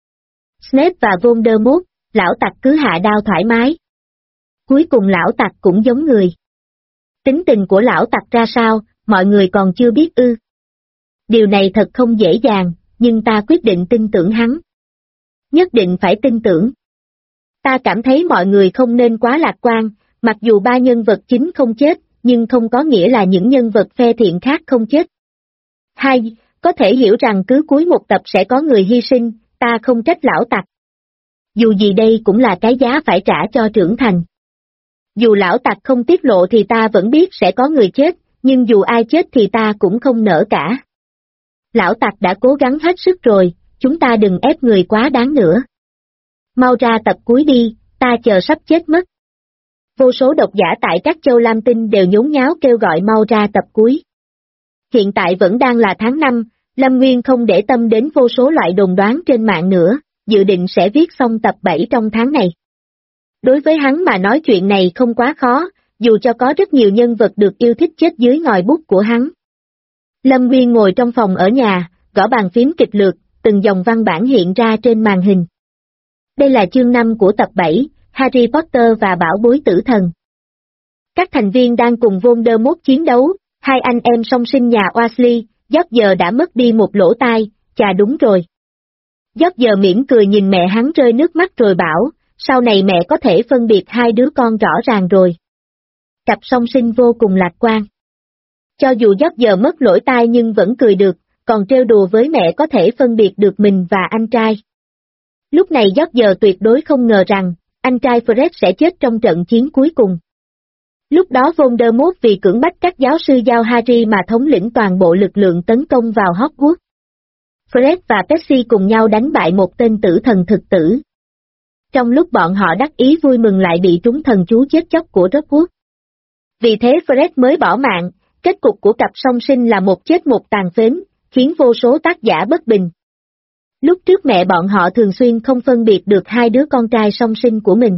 Snape và Voldemort, lão tặc cứ hạ đao thoải mái. Cuối cùng lão tặc cũng giống người. Tính tình của lão tặc ra sao, mọi người còn chưa biết ư. Điều này thật không dễ dàng, nhưng ta quyết định tin tưởng hắn. Nhất định phải tin tưởng. Ta cảm thấy mọi người không nên quá lạc quan, mặc dù 3 nhân vật chính không chết, nhưng không có nghĩa là những nhân vật phe thiện khác không chết. 2. Có thể hiểu rằng cứ cuối một tập sẽ có người hy sinh, ta không trách lão tặc. Dù gì đây cũng là cái giá phải trả cho trưởng thành. Dù lão tặc không tiết lộ thì ta vẫn biết sẽ có người chết, nhưng dù ai chết thì ta cũng không nỡ cả. Lão tặc đã cố gắng hết sức rồi, chúng ta đừng ép người quá đáng nữa. Mau ra tập cuối đi, ta chờ sắp chết mất. Vô số độc giả tại các châu Lam Tinh đều nhốn nháo kêu gọi mau ra tập cuối. Hiện tại vẫn đang là tháng 5, Lâm Nguyên không để tâm đến vô số loại đồn đoán trên mạng nữa, dự định sẽ viết xong tập 7 trong tháng này. Đối với hắn mà nói chuyện này không quá khó, dù cho có rất nhiều nhân vật được yêu thích chết dưới ngòi bút của hắn. Lâm Nguyên ngồi trong phòng ở nhà, gõ bàn phím kịch lược, từng dòng văn bản hiện ra trên màn hình. Đây là chương 5 của tập 7, Harry Potter và Bảo Bối Tử Thần. Các thành viên đang cùng Voldemort chiến đấu, hai anh em song sinh nhà Weasley, George đã mất đi một lỗ tai, chà đúng rồi. George mỉm cười nhìn mẹ hắn rơi nước mắt rồi bảo, sau này mẹ có thể phân biệt hai đứa con rõ ràng rồi. Cặp song sinh vô cùng lạc quan. Cho dù George mất lỗ tai nhưng vẫn cười được, còn trêu đùa với mẹ có thể phân biệt được mình và anh trai. Lúc này George tuyệt đối không ngờ rằng, anh trai Fred sẽ chết trong trận chiến cuối cùng. Lúc đó Voldemort vì cưỡng bách các giáo sư giao Harry mà thống lĩnh toàn bộ lực lượng tấn công vào Hogwarts. Fred và Percy cùng nhau đánh bại một tên tử thần thực tử. Trong lúc bọn họ đắc ý vui mừng lại bị trúng thần chú chết chóc của Hogwarts. Vì thế Fred mới bỏ mạng, kết cục của cặp song sinh là một chết một tàn phế, khiến vô số tác giả bất bình. Lúc trước mẹ bọn họ thường xuyên không phân biệt được hai đứa con trai song sinh của mình.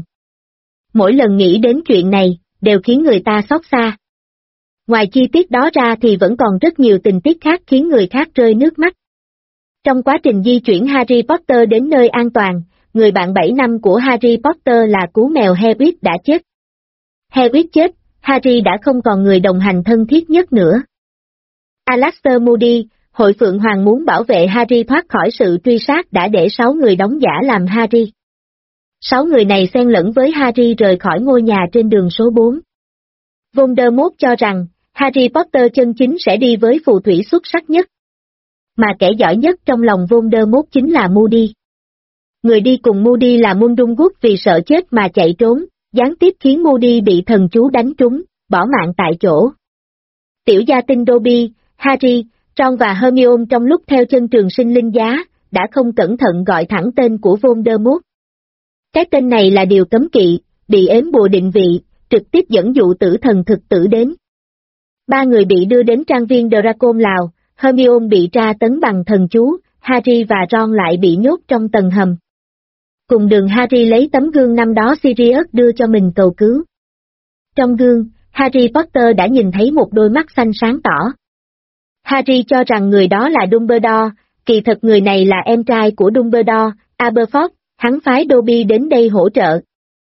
Mỗi lần nghĩ đến chuyện này, đều khiến người ta xót xa. Ngoài chi tiết đó ra thì vẫn còn rất nhiều tình tiết khác khiến người khác rơi nước mắt. Trong quá trình di chuyển Harry Potter đến nơi an toàn, người bạn 7 năm của Harry Potter là cú mèo Hagrid đã chết. Hagrid chết, Harry đã không còn người đồng hành thân thiết nhất nữa. Alastor Moody, Hội Phượng Hoàng muốn bảo vệ Harry thoát khỏi sự truy sát đã để 6 người đóng giả làm Harry. 6 người này xen lẫn với Harry rời khỏi ngôi nhà trên đường số 4. Voldemort cho rằng, Harry Potter chân chính sẽ đi với phù thủy xuất sắc nhất. Mà kẻ giỏi nhất trong lòng Voldemort chính là Moody. Người đi cùng Moody là Mundungus vì sợ chết mà chạy trốn, gián tiếp khiến Moody bị thần chú đánh trúng, bỏ mạng tại chỗ. Tiểu gia tinh Dobby, Harry, Ron và Hermione trong lúc theo chân trường sinh linh giá, đã không cẩn thận gọi thẳng tên của Voldemort. Cái tên này là điều cấm kỵ, bị ếm bùa định vị, trực tiếp dẫn dụ tử thần thực tử đến. 3 người bị đưa đến trang viên Draco Lào, Hermione bị tra tấn bằng thần chú, Harry và Ron lại bị nhốt trong tầng hầm. Cùng đường Harry lấy tấm gương năm đó Sirius đưa cho mình cầu cứu. Trong gương, Harry Potter đã nhìn thấy một đôi mắt xanh sáng tỏ. Harry cho rằng người đó là Dumbledore, kỳ thực người này là em trai của Dumbledore, Aberforth, hắn phái Dobby đến đây hỗ trợ.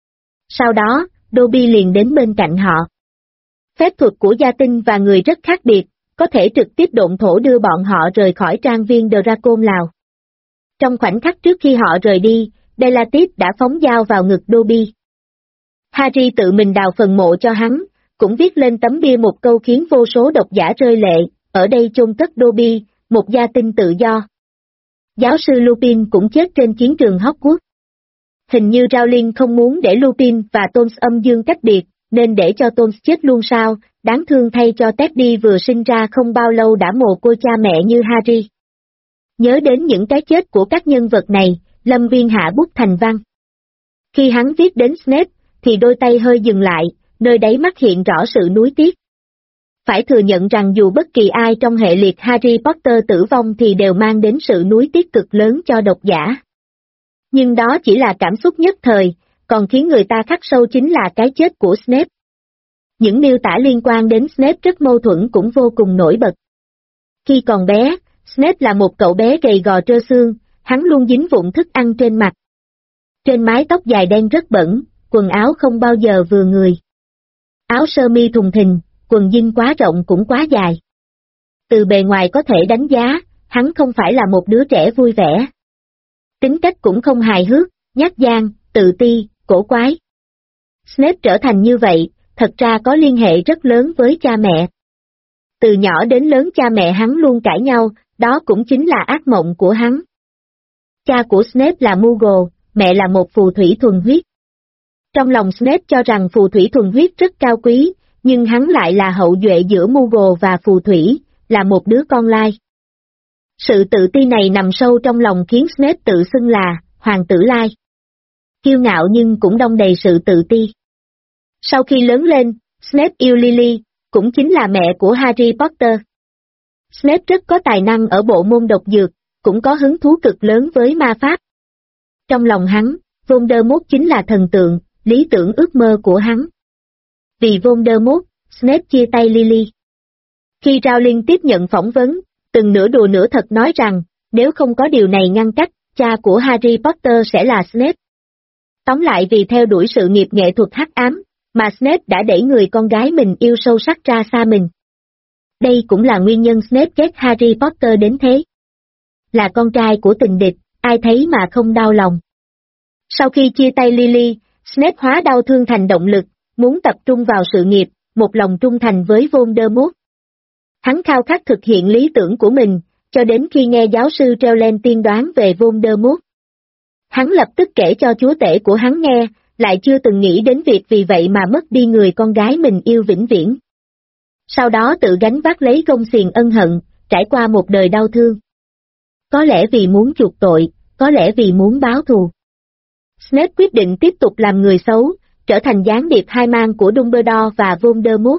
Sau đó, Dobby liền đến bên cạnh họ. Phép thuật của gia tinh và người rất khác biệt, có thể trực tiếp độn thổ đưa bọn họ rời khỏi trang viên Draco Lào. Trong khoảnh khắc trước khi họ rời đi, Bellatrix đã phóng dao vào ngực Dobby. Harry tự mình đào phần mộ cho hắn, cũng viết lên tấm bia một câu khiến vô số độc giả rơi lệ, ở đây chôn cất Dobby, một gia tinh tự do. Giáo sư Lupin cũng chết trên chiến trường Hogwarts. Hình như Rowling không muốn để Lupin và Tonks âm dương cách biệt, nên để cho Tonks chết luôn sao, đáng thương thay cho Teddy vừa sinh ra không bao lâu đã mồ côi cha mẹ như Harry. Nhớ đến những cái chết của các nhân vật này, Lâm Viên hạ bút thành văn. Khi hắn viết đến Snape, thì đôi tay hơi dừng lại, nơi đáy mắt hiện rõ sự nuối tiếc. Phải thừa nhận rằng dù bất kỳ ai trong hệ liệt Harry Potter tử vong thì đều mang đến sự nuối tiếc cực lớn cho độc giả. Nhưng đó chỉ là cảm xúc nhất thời, còn khiến người ta khắc sâu chính là cái chết của Snape. Những miêu tả liên quan đến Snape rất mâu thuẫn cũng vô cùng nổi bật. Khi còn bé, Snape là một cậu bé gầy gò trơ xương, hắn luôn dính vụn thức ăn trên mặt. Trên mái tóc dài đen rất bẩn, quần áo không bao giờ vừa người. Áo sơ mi thùng thình, quần jean quá rộng cũng quá dài. Từ bề ngoài có thể đánh giá, hắn không phải là một đứa trẻ vui vẻ. Tính cách cũng không hài hước, nhát gan, tự ti, cổ quái. Snape trở thành như vậy, thật ra có liên hệ rất lớn với cha mẹ. Từ nhỏ đến lớn cha mẹ hắn luôn cãi nhau, đó cũng chính là ác mộng của hắn. Cha của Snape là Muggle, mẹ là một phù thủy thuần huyết. Trong lòng Snape cho rằng phù thủy thuần huyết rất cao quý, nhưng hắn lại là hậu duệ giữa Muggle và phù thủy, là một đứa con lai. Sự tự ti này nằm sâu trong lòng khiến Snape tự xưng là Hoàng tử Lai. Kiêu ngạo nhưng cũng đong đầy sự tự ti. Sau khi lớn lên, Snape yêu Lily, cũng chính là mẹ của Harry Potter. Snape rất có tài năng ở bộ môn độc dược, cũng có hứng thú cực lớn với ma pháp. Trong lòng hắn, Voldemort chính là thần tượng, lý tưởng ước mơ của hắn. Vì Voldemort, Snape chia tay Lily. Khi Rowling tiếp nhận phỏng vấn, từng nửa đùa nửa thật nói rằng, nếu không có điều này ngăn cách, cha của Harry Potter sẽ là Snape. Tóm lại vì theo đuổi sự nghiệp nghệ thuật hắc ám, mà Snape đã đẩy người con gái mình yêu sâu sắc ra xa mình. Đây cũng là nguyên nhân Snape ghét Harry Potter đến thế. Là con trai của tình địch, ai thấy mà không đau lòng. Sau khi chia tay Lily, Snape hóa đau thương thành động lực, muốn tập trung vào sự nghiệp, một lòng trung thành với Voldemort. Hắn khao khát thực hiện lý tưởng của mình, cho đến khi nghe giáo sư treo lên tiên đoán về Voldemort. Hắn lập tức kể cho chúa tể của hắn nghe, lại chưa từng nghĩ đến việc vì vậy mà mất đi người con gái mình yêu vĩnh viễn. Sau đó tự gánh vác lấy gông xiềng ân hận, trải qua một đời đau thương. Có lẽ vì muốn chuộc tội, có lẽ vì muốn báo thù. Snape quyết định tiếp tục làm người xấu, trở thành gián điệp hai mang của Dumbledore và Voldemort.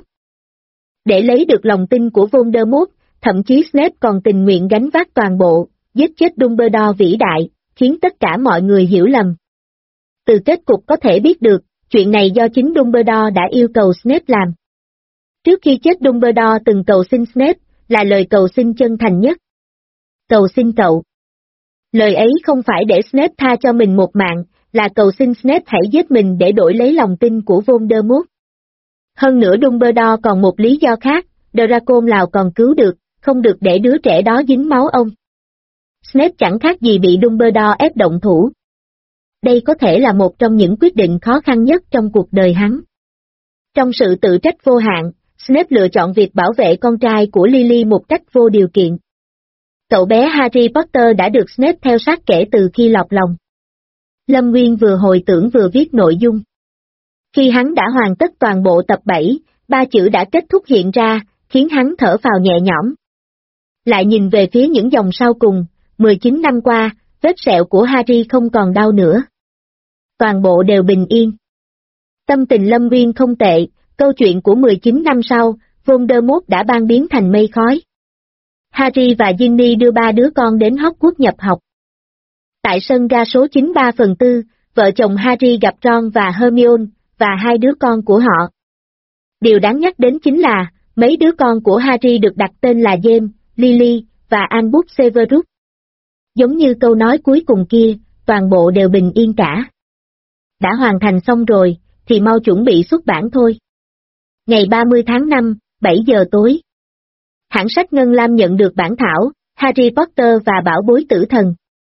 Để lấy được lòng tin của Voldemort, thậm chí Snape còn tình nguyện gánh vác toàn bộ, giết chết Dumbledore vĩ đại, khiến tất cả mọi người hiểu lầm. Từ kết cục có thể biết được, chuyện này do chính Dumbledore đã yêu cầu Snape làm. Trước khi chết Dumbledore từng cầu xin Snape, là lời cầu xin chân thành nhất. Cầu xin cậu. Lời ấy không phải để Snape tha cho mình một mạng, là cầu xin Snape hãy giết mình để đổi lấy lòng tin của Voldemort. Hơn nữa Dumbledore còn một lý do khác, Draco Lào còn cứu được, không được để đứa trẻ đó dính máu ông. Snape chẳng khác gì bị Dumbledore ép động thủ. Đây có thể là một trong những quyết định khó khăn nhất trong cuộc đời hắn. Trong sự tự trách vô hạn, Snape lựa chọn việc bảo vệ con trai của Lily một cách vô điều kiện. Cậu bé Harry Potter đã được Snape theo sát kể từ khi lọt lòng. Lâm Nguyên vừa hồi tưởng vừa viết nội dung. Khi hắn đã hoàn tất toàn bộ tập 7, 3 chữ đã kết thúc hiện ra, khiến hắn thở phào nhẹ nhõm. Lại nhìn về phía những dòng sau cùng, 19 năm qua, vết sẹo của Harry không còn đau nữa. Toàn bộ đều bình yên. Tâm tình Lâm Nguyên không tệ, câu chuyện của 19 năm sau, Voldemort đã ban biến thành mây khói. Harry và Ginny đưa 3 đứa con đến Hogwarts nhập học. Tại sân ga số 93/4, vợ chồng Harry gặp Ron và Hermione, và 2 đứa con của họ. Điều đáng nhắc đến chính là, mấy đứa con của Harry được đặt tên là James, Lily, và Albus Severus. Giống như câu nói cuối cùng kia, toàn bộ đều bình yên cả. Đã hoàn thành xong rồi, thì mau chuẩn bị xuất bản thôi. Ngày 30 tháng 5, 7 giờ tối. Hãng sách Ngân Lam nhận được bản thảo, Harry Potter và Bảo bối tử thần.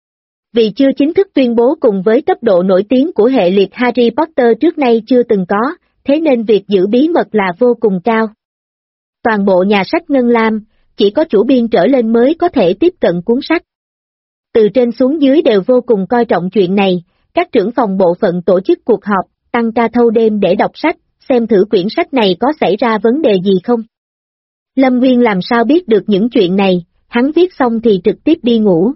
Vì chưa chính thức tuyên bố cùng với cấp độ nổi tiếng của hệ liệt Harry Potter trước nay chưa từng có, thế nên việc giữ bí mật là vô cùng cao. Toàn bộ nhà sách Ngân Lam, chỉ có chủ biên trở lên mới có thể tiếp cận cuốn sách. Từ trên xuống dưới đều vô cùng coi trọng chuyện này, các trưởng phòng bộ phận tổ chức cuộc họp, tăng ca thâu đêm để đọc sách, xem thử quyển sách này có xảy ra vấn đề gì không. Lâm Nguyên làm sao biết được những chuyện này, hắn viết xong thì trực tiếp đi ngủ.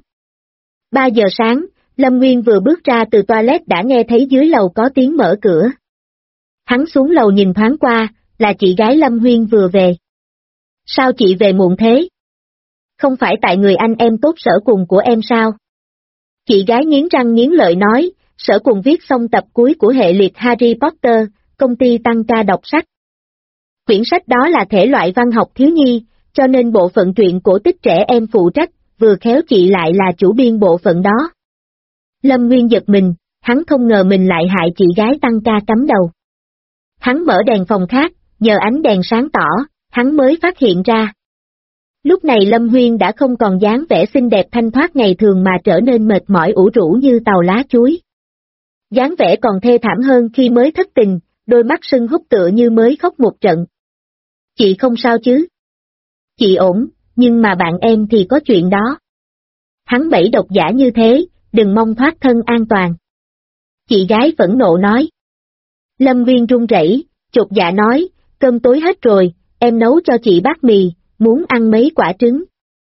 3 giờ sáng, Lâm Nguyên vừa bước ra từ toilet đã nghe thấy dưới lầu có tiếng mở cửa. Hắn xuống lầu nhìn thoáng qua, là chị gái Lâm Huyên vừa về. Sao chị về muộn thế? Không phải tại người anh em tốt Sở Cùng của em sao? Chị gái nghiến răng nghiến lợi nói, Sở Cùng viết xong tập cuối của hệ liệt Harry Potter, công ty tăng ca đọc sách. Quyển sách đó là thể loại văn học thiếu nhi, cho nên bộ phận truyện cổ tích trẻ em phụ trách, vừa khéo chị lại là chủ biên bộ phận đó. Lâm Nguyên giật mình, hắn không ngờ mình lại hại chị gái tăng ca cắm đầu. Hắn mở đèn phòng khác, nhờ ánh đèn sáng tỏ, hắn mới phát hiện ra. Lúc này Lâm Huyên đã không còn dáng vẻ xinh đẹp thanh thoát ngày thường mà trở nên mệt mỏi ủ rũ như tàu lá chuối. Dáng vẻ còn thê thảm hơn khi mới thất tình, đôi mắt sưng húp tựa như mới khóc một trận. Chị không sao chứ? Chị ổn, nhưng mà bạn em thì có chuyện đó. Hắn bẫy độc giả như thế, đừng mong thoát thân an toàn. Chị gái phẫn nộ nói. Lâm Nguyên run rẩy, chột dạ nói, cơm tối hết rồi, em nấu cho chị bát mì, muốn ăn mấy quả trứng.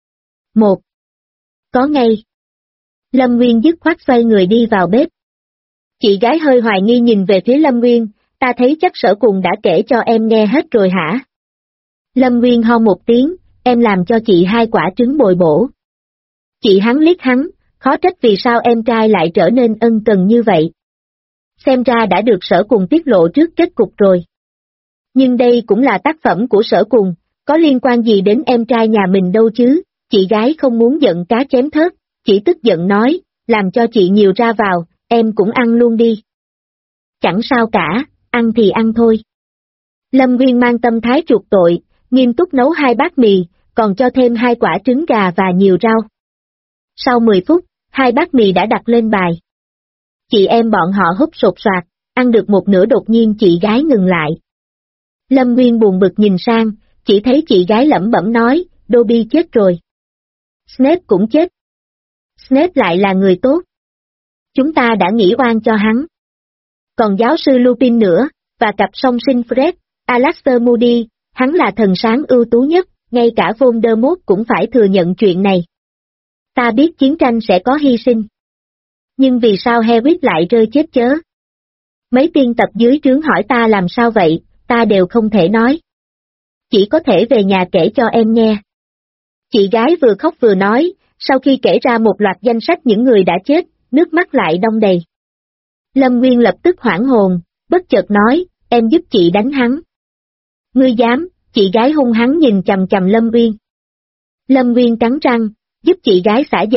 1. Có ngay. Lâm Nguyên dứt khoát xoay người đi vào bếp. Chị gái hơi hoài nghi nhìn về phía Lâm Nguyên, ta thấy chắc Sở Cùng đã kể cho em nghe hết rồi hả? Lâm Nguyên ho một tiếng, em làm cho chị 2 quả trứng bồi bổ. Chị hắn liếc hắn, khó trách vì sao em trai lại trở nên ân cần như vậy. Xem ra đã được Sở Cùng tiết lộ trước kết cục rồi. Nhưng đây cũng là tác phẩm của Sở Cùng, có liên quan gì đến em trai nhà mình đâu chứ, chị gái không muốn giận cá chém thớt, chỉ tức giận nói, làm cho chị nhiều ra vào, em cũng ăn luôn đi. Chẳng sao cả, ăn thì ăn thôi. Lâm Nguyên mang tâm thái chuộc tội, nghiêm túc nấu 2 bát mì, còn cho thêm 2 quả trứng gà và nhiều rau. Sau 10 phút, 2 bát mì đã đặt lên bài. Chị em bọn họ húp sột soạt, ăn được một nửa đột nhiên chị gái ngừng lại. Lâm Nguyên buồn bực nhìn sang, chỉ thấy chị gái lẩm bẩm nói, Dobby chết rồi. Snape cũng chết. Snape lại là người tốt. Chúng ta đã nghĩ oan cho hắn. Còn giáo sư Lupin nữa, và cặp song sinh Fred, Alastor Moody, hắn là thần sáng ưu tú nhất, ngay cả Voldemort cũng phải thừa nhận chuyện này. Ta biết chiến tranh sẽ có hy sinh. Nhưng vì sao Hagrid lại rơi chết chớ? Mấy tiên tập dưới trướng hỏi ta làm sao vậy, ta đều không thể nói. Chỉ có thể về nhà kể cho em nghe. Chị gái vừa khóc vừa nói, sau khi kể ra một loạt danh sách những người đã chết, nước mắt lại đong đầy. Lâm Nguyên lập tức hoảng hồn, bất chợt nói, em giúp chị đánh hắn. Ngươi dám, chị gái hung hăng nhìn chằm chằm Lâm Nguyên. Lâm Nguyên cắn răng, giúp chị gái xả giận,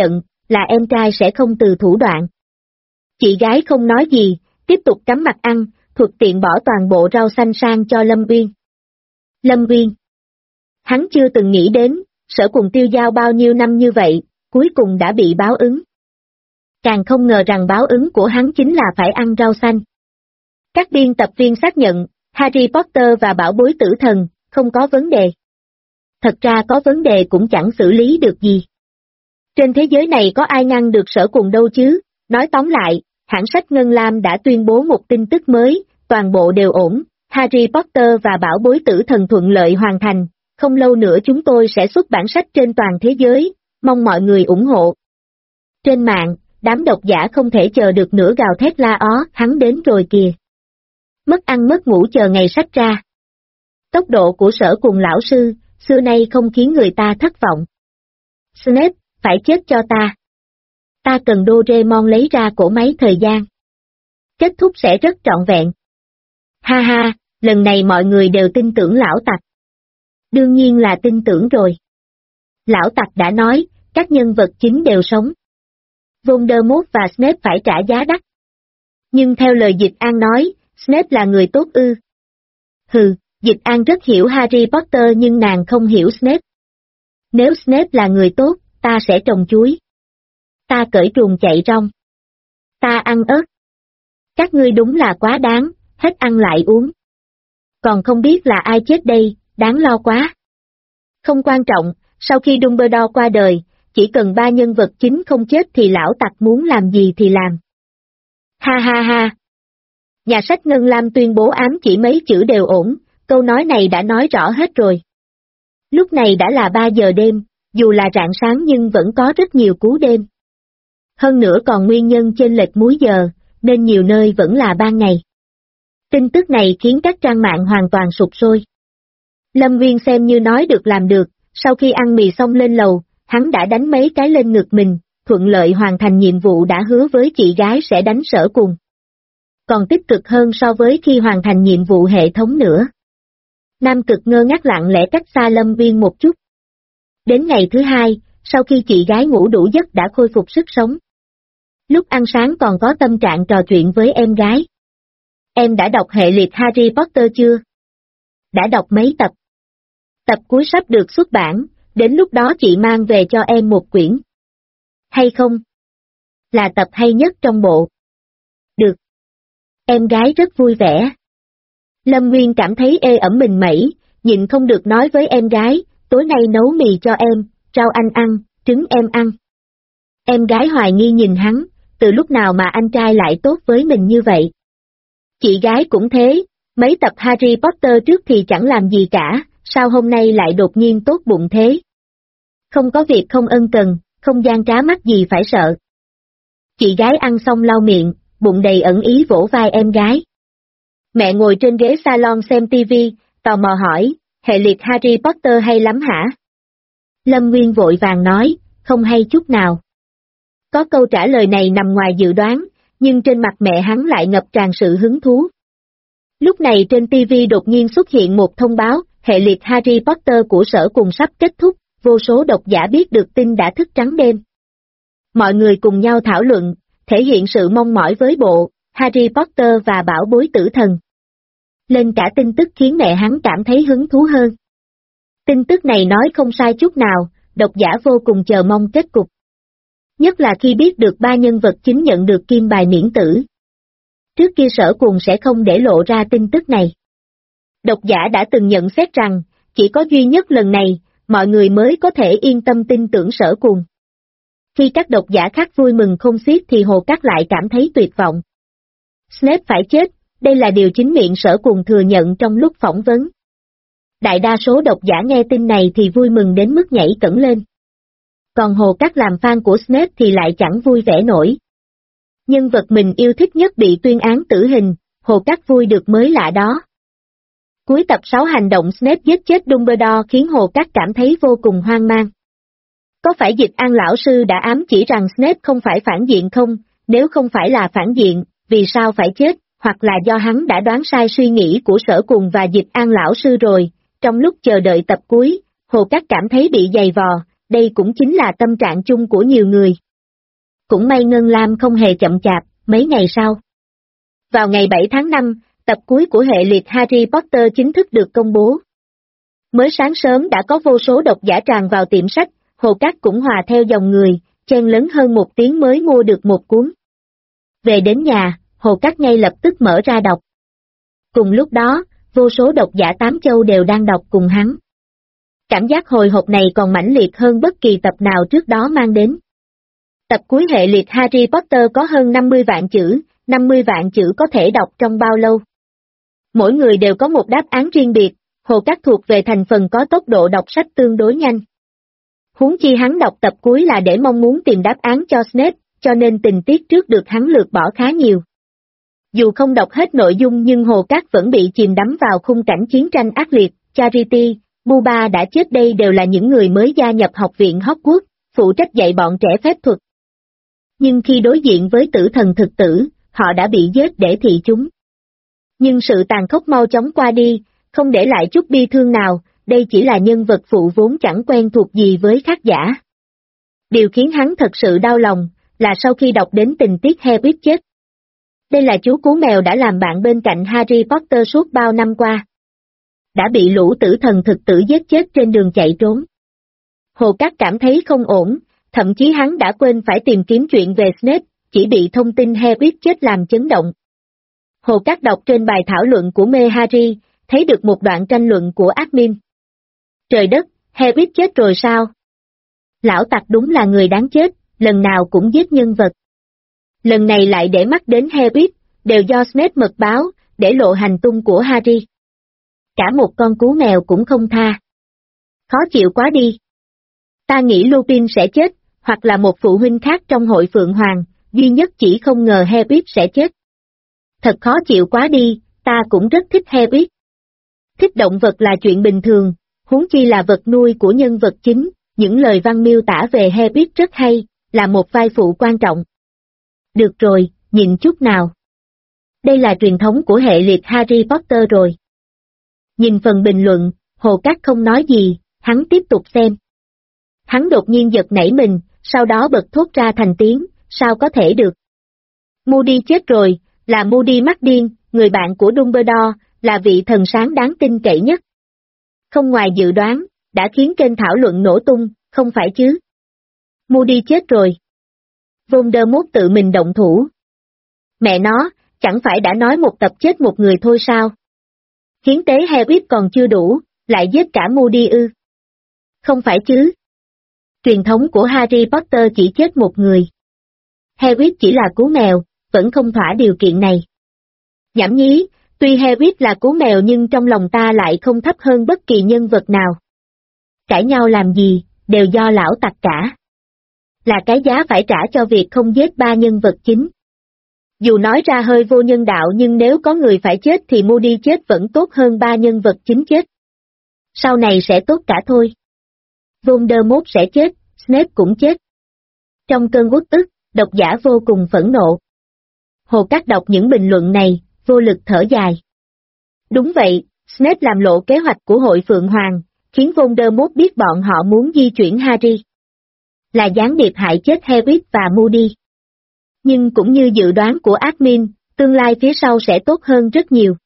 là em trai sẽ không từ thủ đoạn. Chị gái không nói gì, tiếp tục cắm mặt ăn, thuận tiện bỏ toàn bộ rau xanh sang cho Lâm Uyên. Lâm Uyên. Hắn chưa từng nghĩ đến, Sở Cùng tiêu dao bao nhiêu năm như vậy, cuối cùng đã bị báo ứng. Càng không ngờ rằng báo ứng của hắn chính là phải ăn rau xanh. Các biên tập viên xác nhận, Harry Potter và Bảo Bối Tử Thần, không có vấn đề. Thật ra có vấn đề cũng chẳng xử lý được gì. Trên thế giới này có ai ngăn được Sở Cùng đâu chứ, nói tóm lại, hãng sách Ngân Lam đã tuyên bố một tin tức mới, toàn bộ đều ổn, Harry Potter và Bảo Bối Tử Thần thuận lợi hoàn thành, không lâu nữa chúng tôi sẽ xuất bản sách trên toàn thế giới, mong mọi người ủng hộ. Trên mạng, đám độc giả không thể chờ được nữa gào thét la ó, hắn đến rồi kìa. Mất ăn mất ngủ chờ ngày sách ra. Tốc độ của Sở Cùng lão sư, xưa nay không khiến người ta thất vọng. Snape, phải chết cho ta. Ta cần Doraemon lấy ra cỗ máy thời gian. Kết thúc sẽ rất trọn vẹn. Ha ha, lần này mọi người đều tin tưởng lão tặc. Đương nhiên là tin tưởng rồi. Lão tặc đã nói, các nhân vật chính đều sống. Voldemort và Snape phải trả giá đắt. Nhưng theo lời Dịch An nói, Snape là người tốt ư. Hừ, Dịch An rất hiểu Harry Potter nhưng nàng không hiểu Snape. Nếu Snape là người tốt, ta sẽ trồng chuối. Ta cởi truồng chạy rong. Ta ăn ớt. Các ngươi đúng là quá đáng, hết ăn lại uống. Còn không biết là ai chết đây, đáng lo quá. Không quan trọng, sau khi Dumbledore qua đời, chỉ cần 3 nhân vật chính không chết thì lão tặc muốn làm gì thì làm. Ha ha ha. Nhà sách Ngân Lam tuyên bố ám chỉ mấy chữ đều ổn, câu nói này đã nói rõ hết rồi. Lúc này đã là 3 giờ đêm, dù là rạng sáng nhưng vẫn có rất nhiều cú đêm. Hơn nữa còn nguyên nhân chênh lệch múi giờ, nên nhiều nơi vẫn là ban ngày. Tin tức này khiến các trang mạng hoàn toàn sụp sôi. Lâm Uyên xem như nói được làm được, sau khi ăn mì xong lên lầu, hắn đã đánh mấy cái lên ngực mình, thuận lợi hoàn thành nhiệm vụ đã hứa với chị gái sẽ đánh Sở Cùng. Còn tích cực hơn so với khi hoàn thành nhiệm vụ hệ thống nữa. Nam Cực ngơ ngác lặng lẽ cách xa Lâm Uyên một chút. Đến ngày thứ 2, sau khi chị gái ngủ đủ giấc đã khôi phục sức sống. Lúc ăn sáng còn có tâm trạng trò chuyện với em gái. Em đã đọc hệ liệt Harry Potter chưa? Đã đọc mấy tập? Tập cuối sắp được xuất bản, đến lúc đó chị mang về cho em một quyển. Hay không? Là tập hay nhất trong bộ. Được. Em gái rất vui vẻ. Lâm Nguyên cảm thấy ê ẩm mình mẩy, nhịn không được nói với em gái, tối nay nấu mì cho em, rau anh ăn, trứng em ăn. Em gái hoài nghi nhìn hắn, từ lúc nào mà anh trai lại tốt với mình như vậy. Chị gái cũng thế, mấy tập Harry Potter trước thì chẳng làm gì cả, sao hôm nay lại đột nhiên tốt bụng thế? Không có việc không ân cần, không gian trá mắt gì phải sợ. Chị gái ăn xong lau miệng, bụng đầy ẩn ý vỗ vai em gái. Mẹ ngồi trên ghế salon xem tivi, tò mò hỏi, hệ liệt Harry Potter hay lắm hả? Lâm Nguyên vội vàng nói, không hay chút nào. Có câu trả lời này nằm ngoài dự đoán, nhưng trên mặt mẹ hắn lại ngập tràn sự hứng thú. Lúc này trên TV đột nhiên xuất hiện một thông báo, hệ liệt Harry Potter của Sở Cùng sắp kết thúc, vô số độc giả biết được tin đã thức trắng đêm. Mọi người cùng nhau thảo luận, thể hiện sự mong mỏi với bộ, Harry Potter và Bảo Bối Tử Thần. Lên cả tin tức khiến mẹ hắn cảm thấy hứng thú hơn. Tin tức này nói không sai chút nào, độc giả vô cùng chờ mong kết cục. Nhất là khi biết được 3 nhân vật chính nhận được kim bài miễn tử. Trước kia Sở Cùng sẽ không để lộ ra tin tức này. Độc giả đã từng nhận xét rằng, chỉ có duy nhất lần này, mọi người mới có thể yên tâm tin tưởng Sở Cùng. Khi các độc giả khác vui mừng không xiết thì Hồ Cát lại cảm thấy tuyệt vọng. Snape phải chết, đây là điều chính miệng Sở Cùng thừa nhận trong lúc phỏng vấn. Đại đa số độc giả nghe tin này thì vui mừng đến mức nhảy cẫng lên. Còn Hồ Cát làm fan của Snape thì lại chẳng vui vẻ nổi. Nhân vật mình yêu thích nhất bị tuyên án tử hình, Hồ Cát vui được mới lạ đó. Cuối tập 6 hành động Snape giết chết Dumbledore khiến Hồ Cát cảm thấy vô cùng hoang mang. Có phải Dịch An lão sư đã ám chỉ rằng Snape không phải phản diện không, nếu không phải là phản diện, vì sao phải chết, hoặc là do hắn đã đoán sai suy nghĩ của Sở Cùng và Dịch An lão sư rồi, trong lúc chờ đợi tập cuối, Hồ Cát cảm thấy bị dày vò, đây cũng chính là tâm trạng chung của nhiều người. Cũng may Ngân Lam không hề chậm chạp, mấy ngày sau. Vào ngày 7 tháng 5, tập cuối của hệ liệt Harry Potter chính thức được công bố. Mới sáng sớm đã có vô số độc giả tràn vào tiệm sách, Hồ Cát cũng hòa theo dòng người, chen lấn hơn một tiếng mới mua được một cuốn. Về đến nhà, Hồ Cát ngay lập tức mở ra đọc. Cùng lúc đó, vô số độc giả Tám Châu đều đang đọc cùng hắn. Cảm giác hồi hộp này còn mãnh liệt hơn bất kỳ tập nào trước đó mang đến. Tập cuối hệ liệt Harry Potter có hơn 50 vạn chữ, 50 vạn chữ có thể đọc trong bao lâu? Mỗi người đều có một đáp án riêng biệt, Hồ Cát thuộc về thành phần có tốc độ đọc sách tương đối nhanh. Huống chi hắn đọc tập cuối là để mong muốn tìm đáp án cho Snape, cho nên tình tiết trước được hắn lược bỏ khá nhiều. Dù không đọc hết nội dung nhưng Hồ Cát vẫn bị chìm đắm vào khung cảnh chiến tranh ác liệt. Charity, Buba đã chết, đây đều là những người mới gia nhập học viện Hogwarts, phụ trách dạy bọn trẻ phép thuật. Nhưng khi đối diện với tử thần thực tử, họ đã bị giết để thị chúng. Nhưng sự tàn khốc mau chóng qua đi, không để lại chút bi thương nào, đây chỉ là nhân vật phụ vốn chẳng quen thuộc gì với khán giả. Điều khiến hắn thật sự đau lòng, là sau khi đọc đến tình tiết Hagrid chết. Đây là chú cú mèo đã làm bạn bên cạnh Harry Potter suốt bao năm qua. Đã bị lũ tử thần thực tử giết chết trên đường chạy trốn. Hồ Cát cảm thấy không ổn, thậm chí hắn đã quên phải tìm kiếm chuyện về Snape, chỉ bị thông tin Hagrid chết làm chấn động. Hồ Cát đọc trên bài thảo luận của Mê Harry, thấy được một đoạn tranh luận của admin. Trời đất, Hagrid chết rồi sao? Lão tặc đúng là người đáng chết, lần nào cũng giết nhân vật. Lần này lại để mắt đến Hagrid, đều do Snape mật báo, để lộ hành tung của Harry. Cả một con cú mèo cũng không tha. Khó chịu quá đi. Ta nghĩ Lupin sẽ chết, hoặc là một phụ huynh khác trong hội Phượng Hoàng, duy nhất chỉ không ngờ Hagrid sẽ chết. Thật khó chịu quá đi, ta cũng rất thích Hagrid. Thích động vật là chuyện bình thường, huống chi là vật nuôi của nhân vật chính, những lời văn miêu tả về Hagrid rất hay, là một vai phụ quan trọng. Được rồi, nhìn chút nào. Đây là truyền thống của hệ liệt Harry Potter rồi. Nhìn phần bình luận, Hồ Cát không nói gì, hắn tiếp tục xem. Hắn đột nhiên giật nảy mình, sau đó bật thốt ra thành tiếng, sao có thể được. Moody chết rồi, là Moody mắt điên, người bạn của Dumbledore, là vị thần sáng đáng tin cậy nhất. Không ngoài dự đoán, đã khiến kênh thảo luận nổ tung, không phải chứ. Moody chết rồi. Voldemort tự mình động thủ. Mẹ nó, chẳng phải đã nói một tập chết một người thôi sao? Hiến tế Hagrid còn chưa đủ, lại giết cả Moody ư? Không phải chứ. Truyền thống của Harry Potter chỉ chết một người. Hagrid chỉ là cú mèo, vẫn không thỏa điều kiện này. Nhảm nhí, tuy Hagrid là cú mèo nhưng trong lòng ta lại không thấp hơn bất kỳ nhân vật nào. Cãi nhau làm gì, đều do lão tặc cả. Là cái giá phải trả cho việc không giết ba nhân vật chính. Dù nói ra hơi vô nhân đạo nhưng nếu có người phải chết thì Moody chết vẫn tốt hơn ba nhân vật chính chết. Sau này sẽ tốt cả thôi. Voldemort sẽ chết, Snape cũng chết. Trong cơn uất ức, độc giả vô cùng phẫn nộ. Hồ Cát đọc những bình luận này, vô lực thở dài. Đúng vậy, Snape làm lộ kế hoạch của hội Phượng Hoàng, khiến Voldemort biết bọn họ muốn di chuyển Harry. Là gián điệp hại chết Hagrid và Moody. Nhưng cũng như dự đoán của admin, tương lai phía sau sẽ tốt hơn rất nhiều.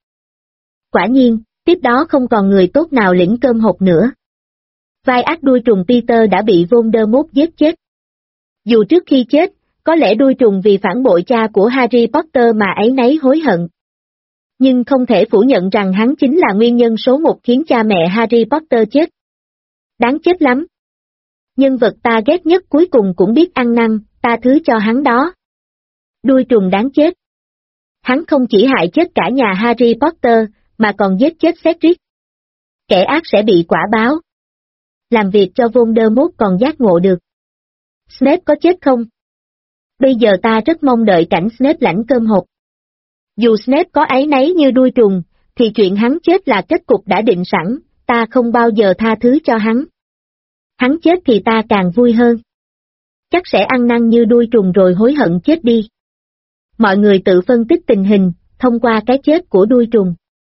Quả nhiên, tiếp đó không còn người tốt nào lĩnh cơm hộp nữa. Vai ác đuôi trùng Peter đã bị Voldemort giết chết. Dù trước khi chết, có lẽ đuôi trùng vì phản bội cha của Harry Potter mà áy náy hối hận. Nhưng không thể phủ nhận rằng hắn chính là nguyên nhân số một khiến cha mẹ Harry Potter chết. Đáng chết lắm. Nhân vật ta ghét nhất cuối cùng cũng biết ăn năn, ta thứ cho hắn đó. Đuôi trùng đáng chết. Hắn không chỉ hại chết cả nhà Harry Potter, mà còn giết chết Cedric. Kẻ ác sẽ bị quả báo. Làm việc cho Voldemort còn giác ngộ được. Snape có chết không? Bây giờ ta rất mong đợi cảnh Snape lãnh cơm hộp. Dù Snape có áy náy như đuôi trùng, thì chuyện hắn chết là kết cục đã định sẵn, ta không bao giờ tha thứ cho hắn. Hắn chết thì ta càng vui hơn. Chắc sẽ ăn năn như đuôi trùng rồi hối hận chết đi. Mọi người tự phân tích tình hình, thông qua cái chết của đuôi trùng.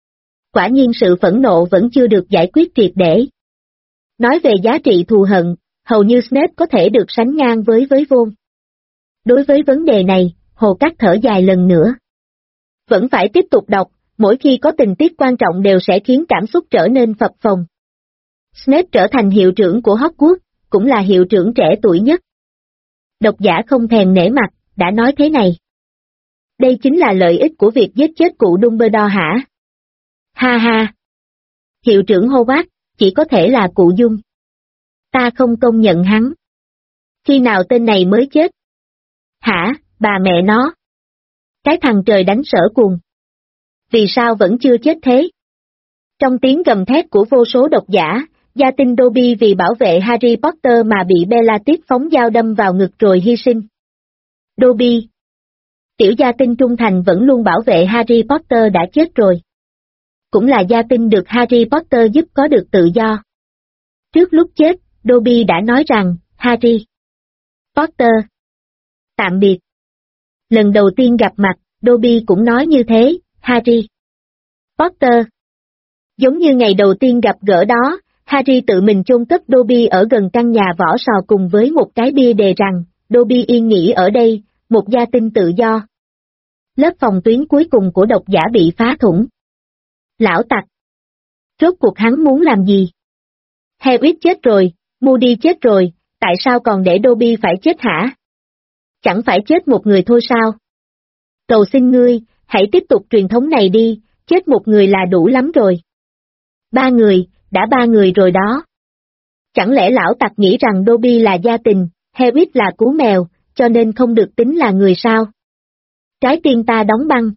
Quả nhiên sự phẫn nộ vẫn chưa được giải quyết triệt để. Nói về giá trị thù hận, hầu như Snape có thể được sánh ngang với Von. Đối với vấn đề này, Hồ Cát thở dài lần nữa. Vẫn phải tiếp tục đọc, mỗi khi có tình tiết quan trọng đều sẽ khiến cảm xúc trở nên phập phồng. Snape trở thành hiệu trưởng của Hogwarts, cũng là hiệu trưởng trẻ tuổi nhất. Độc giả không thèm nể mặt, đã nói thế này. Đây chính là lợi ích của việc giết chết cụ Dumbledore hả? Ha ha! Hiệu trưởng Hogwarts, chỉ có thể là cụ Dung. Ta không công nhận hắn. Khi nào tên này mới chết? Hả, bà mẹ nó? Cái thằng trời đánh sở cuồng. Vì sao vẫn chưa chết thế? Trong tiếng gầm thét của vô số độc giả, gia tinh Dobby vì bảo vệ Harry Potter mà bị Bellatrix phóng dao đâm vào ngực rồi hy sinh. Dobby, tiểu gia tinh trung thành vẫn luôn bảo vệ Harry Potter đã chết rồi. Cũng là gia tinh được Harry Potter giúp có được tự do. Trước lúc chết, Dobby đã nói rằng, Harry Potter, tạm biệt. Lần đầu tiên gặp mặt, Dobby cũng nói như thế, Harry Potter. Giống như ngày đầu tiên gặp gỡ đó, Harry tự mình chôn cất Dobby ở gần căn nhà vỏ sò cùng với một cái bia đề rằng, Dobby yên nghỉ ở đây, một gia tinh tự do. Lớp phòng tuyến cuối cùng của độc giả bị phá thủng. Lão tặc! Rốt cuộc hắn muốn làm gì? Hagrid chết rồi, Moody chết rồi, tại sao còn để Dobby phải chết hả? Chẳng phải chết một người thôi sao? Cầu xin ngươi, hãy tiếp tục truyền thống này đi, chết một người là đủ lắm rồi. 3 người, đã 3 người rồi đó. Chẳng lẽ lão tặc nghĩ rằng Dobby là gia tình, Hagrid là cú mèo, cho nên không được tính là người sao? Trái tim ta đóng băng.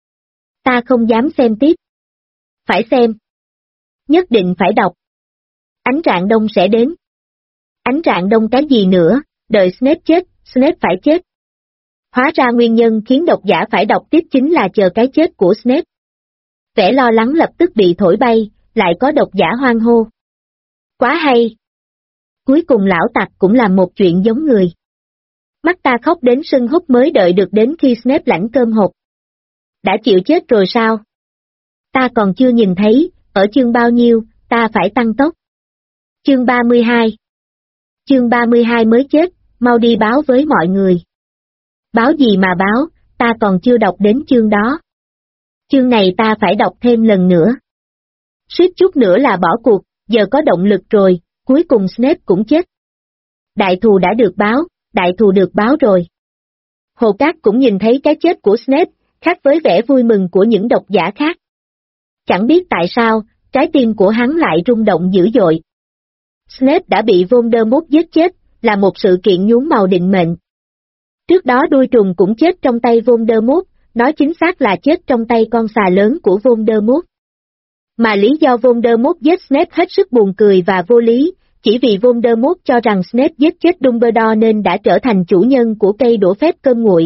Ta không dám xem tiếp. Phải xem. Nhất định phải đọc. Ánh rạng đông sẽ đến. Ánh rạng đông cái gì nữa, đợi Snape chết, Snape phải chết. Hóa ra nguyên nhân khiến độc giả phải đọc tiếp chính là chờ cái chết của Snape. Vẻ lo lắng lập tức bị thổi bay, lại có độc giả hoan hô. Quá hay! Cuối cùng lão tặc cũng làm một chuyện giống người. Mắt ta khóc đến sưng húp mới đợi được đến khi Snape lãnh cơm hộp. Đã chịu chết rồi sao? Ta còn chưa nhìn thấy, ở chương bao nhiêu, ta phải tăng tốc. Chương 32. Chương 32 mới chết, mau đi báo với mọi người. Báo gì mà báo, ta còn chưa đọc đến chương đó. Chương này ta phải đọc thêm lần nữa. Suýt chút nữa là bỏ cuộc, giờ có động lực rồi, cuối cùng Snape cũng chết. Đại thù đã được báo, đại thù được báo rồi. Hồ Cát cũng nhìn thấy cái chết của Snape, khác với vẻ vui mừng của những độc giả khác. Chẳng biết tại sao, trái tim của hắn lại rung động dữ dội. Snape đã bị Voldemort giết chết, là một sự kiện nhuốm màu định mệnh. Trước đó đuôi trùng cũng chết trong tay Voldemort, nói chính xác là chết trong tay con xà lớn của Voldemort. Mà lý do Voldemort giết Snape hết sức buồn cười và vô lý, chỉ vì Voldemort cho rằng Snape giết chết Dumbledore nên đã trở thành chủ nhân của cây đũa phép cơm nguội.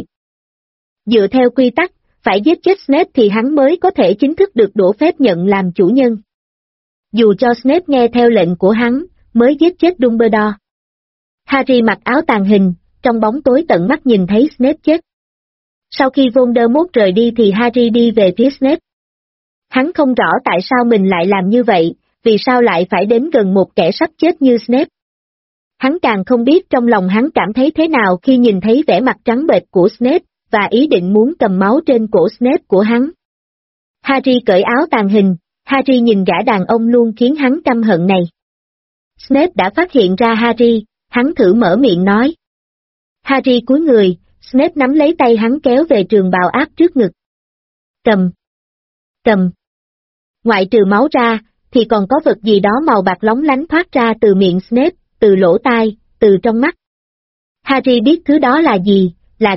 Dựa theo quy tắc, phải giết chết Snape thì hắn mới có thể chính thức được đũa phép nhận làm chủ nhân. Dù cho Snape nghe theo lệnh của hắn, mới giết chết Dumbledore. Harry mặc áo tàng hình, trong bóng tối tận mắt nhìn thấy Snape chết. Sau khi Voldemort rời đi thì Harry đi về phía Snape. Hắn không rõ tại sao mình lại làm như vậy, vì sao lại phải đến gần một kẻ sắp chết như Snape. Hắn càng không biết trong lòng hắn cảm thấy thế nào khi nhìn thấy vẻ mặt trắng bệch của Snape, và ý định muốn cầm máu trên cổ Snape của hắn. Harry cởi áo tàng hình, Harry nhìn gã đàn ông luôn khiến hắn căm hận này. Snape đã phát hiện ra Harry, hắn thử mở miệng nói. Harry cúi người, Snape nắm lấy tay hắn kéo về trường bào áp trước ngực. Cầm. Cầm. Ngoại trừ máu ra, thì còn có vật gì đó màu bạc lóng lánh thoát ra từ miệng Snape, từ lỗ tai, từ trong mắt. Harry biết thứ đó là gì,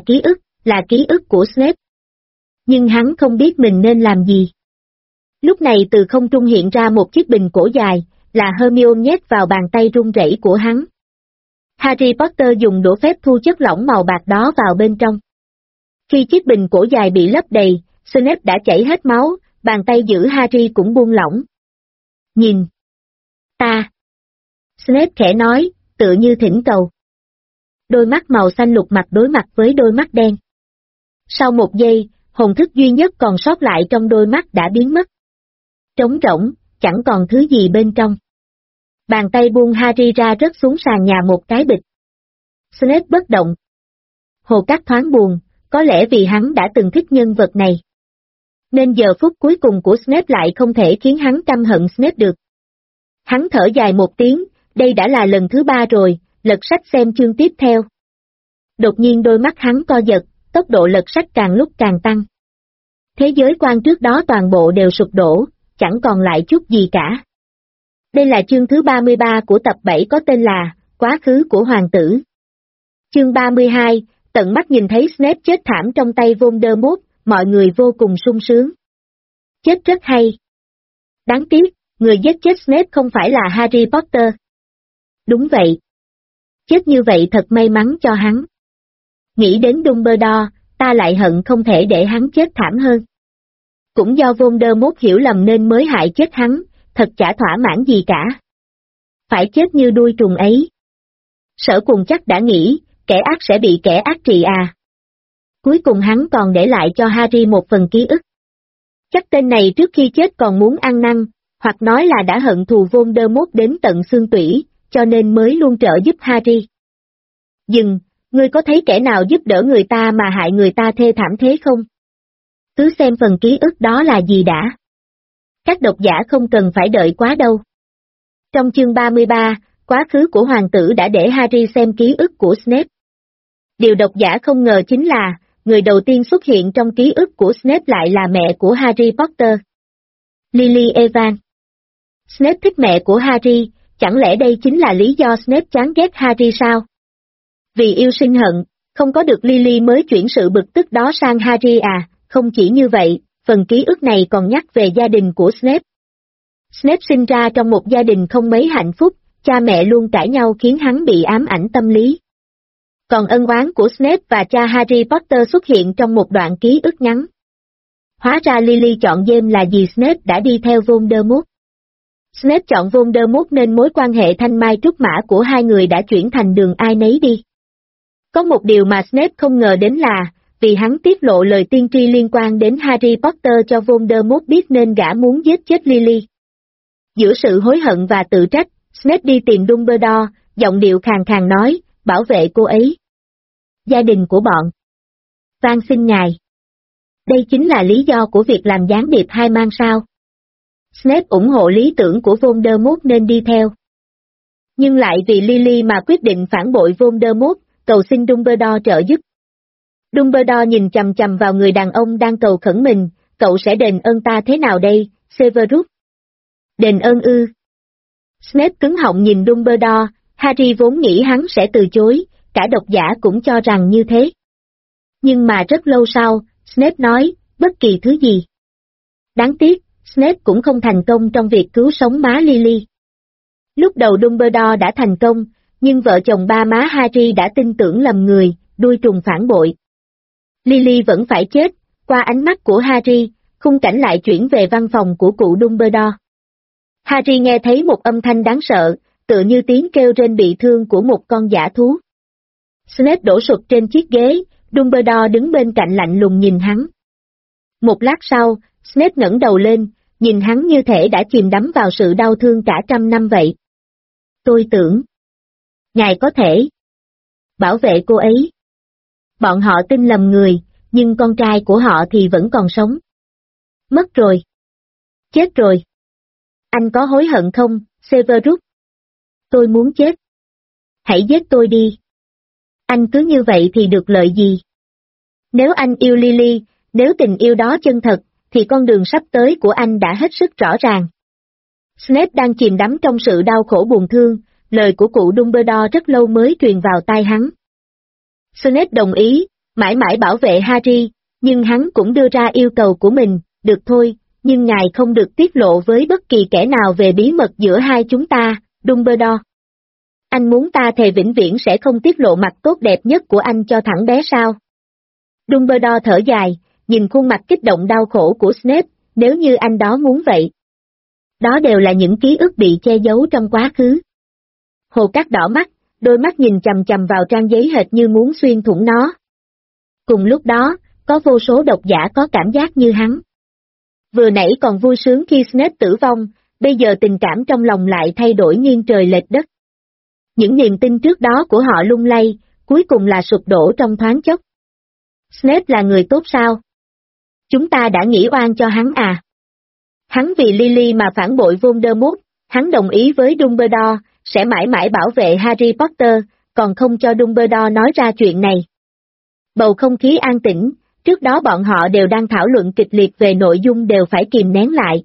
là ký ức của Snape. Nhưng hắn không biết mình nên làm gì. Lúc này từ không trung hiện ra một chiếc bình cổ dài, là Hermione nhét vào bàn tay run rẩy của hắn. Harry Potter dùng đũa phép thu chất lỏng màu bạc đó vào bên trong. Khi chiếc bình cổ dài bị lấp đầy, Snape đã chảy hết máu, bàn tay giữ Harry cũng buông lỏng. Nhìn! Ta! Snape khẽ nói, tựa như thỉnh cầu. Đôi mắt màu xanh lục mặt đối mặt với đôi mắt đen. Sau một giây, hồn thức duy nhất còn sót lại trong đôi mắt đã biến mất. Trống rỗng, chẳng còn thứ gì bên trong. Bàn tay buông Harry ra rớt xuống sàn nhà một cái bịch. Snape bất động. Hồ Cát thoáng buồn, có lẽ vì hắn đã từng thích nhân vật này. Nên giờ phút cuối cùng của Snape lại không thể khiến hắn căm hận Snape được. Hắn thở dài một tiếng, đây đã là lần thứ 3 rồi, lật sách xem chương tiếp theo. Đột nhiên đôi mắt hắn co giật, tốc độ lật sách càng lúc càng tăng. Thế giới quan trước đó toàn bộ đều sụp đổ, chẳng còn lại chút gì cả. Đây là chương thứ 33 của tập 7 có tên là Quá khứ của hoàng tử. Chương 32, tận mắt nhìn thấy Snape chết thảm trong tay Voldemort, mọi người vô cùng sung sướng. Chết rất hay. Đáng tiếc, người giết chết Snape không phải là Harry Potter. Đúng vậy. Chết như vậy thật may mắn cho hắn. Nghĩ đến Dumbledore, ta lại hận không thể để hắn chết thảm hơn. Cũng do Voldemort hiểu lầm nên mới hại chết hắn, thật chả thỏa mãn gì cả. Phải chết như đuôi trùng ấy. Sở Cùng chắc đã nghĩ, kẻ ác sẽ bị kẻ ác trị à. Cuối cùng hắn còn để lại cho Harry một phần ký ức. Chắc tên này trước khi chết còn muốn ăn năn, hoặc nói là đã hận thù Voldemort đến tận xương tủy, cho nên mới luôn trợ giúp Harry. Dừng, ngươi có thấy kẻ nào giúp đỡ người ta mà hại người ta thê thảm thế không? Cứ xem phần ký ức đó là gì đã. Các độc giả không cần phải đợi quá đâu. Trong chương 33, quá khứ của hoàng tử đã để Harry xem ký ức của Snape. Điều độc giả không ngờ chính là, người đầu tiên xuất hiện trong ký ức của Snape lại là mẹ của Harry Potter. Lily Evans. Snape thích mẹ của Harry, chẳng lẽ đây chính là lý do Snape chán ghét Harry sao? Vì yêu sinh hận, không có được Lily mới chuyển sự bực tức đó sang Harry à, không chỉ như vậy, phần ký ức này còn nhắc về gia đình của Snape. Snape sinh ra trong một gia đình không mấy hạnh phúc, cha mẹ luôn cãi nhau khiến hắn bị ám ảnh tâm lý. Còn ân oán của Snape và cha Harry Potter xuất hiện trong một đoạn ký ức ngắn. Hóa ra Lily chọn James là vì Snape đã đi theo Voldemort. Snape chọn Voldemort nên mối quan hệ thanh mai trúc mã của hai người đã chuyển thành đường ai nấy đi. Có một điều mà Snape không ngờ đến là, vì hắn tiết lộ lời tiên tri liên quan đến Harry Potter cho Voldemort biết nên gã muốn giết chết Lily. Giữa sự hối hận và tự trách, Snape đi tìm Dumbledore, giọng điệu khàn khàn nói, bảo vệ cô ấy. Gia đình của bọn. Van xin ngài. Đây chính là lý do của việc làm gián điệp hai mang sao. Snape ủng hộ lý tưởng của Voldemort nên đi theo. Nhưng lại vì Lily mà quyết định phản bội Voldemort, cầu xin Dumbledore trợ giúp. Dumbledore nhìn chằm chằm vào người đàn ông đang cầu khẩn mình, cậu sẽ đền ơn ta thế nào đây, Severus? Đền ơn ư? Snape cứng họng nhìn Dumbledore, Harry vốn nghĩ hắn sẽ từ chối, cả độc giả cũng cho rằng như thế. Nhưng mà rất lâu sau, Snape nói, bất kỳ thứ gì. Đáng tiếc, Snape cũng không thành công trong việc cứu sống má Lily. Lúc đầu Dumbledore đã thành công, nhưng vợ chồng ba má Harry đã tin tưởng lầm người, đuôi trùng phản bội. Lily vẫn phải chết, qua ánh mắt của Harry, khung cảnh lại chuyển về văn phòng của cụ Dumbledore. Harry nghe thấy một âm thanh đáng sợ, tựa như tiếng kêu rên bị thương của một con dã thú. Snape đổ sụp trên chiếc ghế, Dumbledore đứng bên cạnh lạnh lùng nhìn hắn. Một lát sau, Snape ngẩng đầu lên, nhìn hắn như thể đã chìm đắm vào sự đau thương cả trăm năm vậy. Tôi tưởng, ngài có thể bảo vệ cô ấy. Bọn họ tin lầm người, nhưng con trai của họ thì vẫn còn sống. Mất rồi. Chết rồi. Anh có hối hận không, Severus? Tôi muốn chết. Hãy giết tôi đi. Anh cứ như vậy thì được lợi gì? Nếu anh yêu Lily, nếu tình yêu đó chân thật, thì con đường sắp tới của anh đã hết sức rõ ràng. Snape đang chìm đắm trong sự đau khổ buồn thương, lời của cụ Dumbledore rất lâu mới truyền vào tai hắn. Snape đồng ý, mãi mãi bảo vệ Harry, nhưng hắn cũng đưa ra yêu cầu của mình, được thôi, nhưng ngài không được tiết lộ với bất kỳ kẻ nào về bí mật giữa hai chúng ta, Dumbledore. Anh muốn ta thề vĩnh viễn sẽ không tiết lộ mặt tốt đẹp nhất của anh cho thằng bé sao? Dumbledore thở dài, nhìn khuôn mặt kích động đau khổ của Snape, nếu như anh đó muốn vậy. Đó đều là những ký ức bị che giấu trong quá khứ. Hồ Cát đỏ mắt, đôi mắt nhìn chằm chằm vào trang giấy hệt như muốn xuyên thủng nó. Cùng lúc đó, có vô số độc giả có cảm giác như hắn. Vừa nãy còn vui sướng khi Snape tử vong, bây giờ tình cảm trong lòng lại thay đổi nghiêng trời lệch đất. Những niềm tin trước đó của họ lung lay, cuối cùng là sụp đổ trong thoáng chốc. Snape là người tốt sao? Chúng ta đã nghĩ oan cho hắn à? Hắn vì Lily mà phản bội Voldemort, hắn đồng ý với Dumbledore, sẽ mãi mãi bảo vệ Harry Potter, còn không cho Dumbledore nói ra chuyện này. Bầu không khí an tĩnh, trước đó bọn họ đều đang thảo luận kịch liệt về nội dung đều phải kìm nén lại.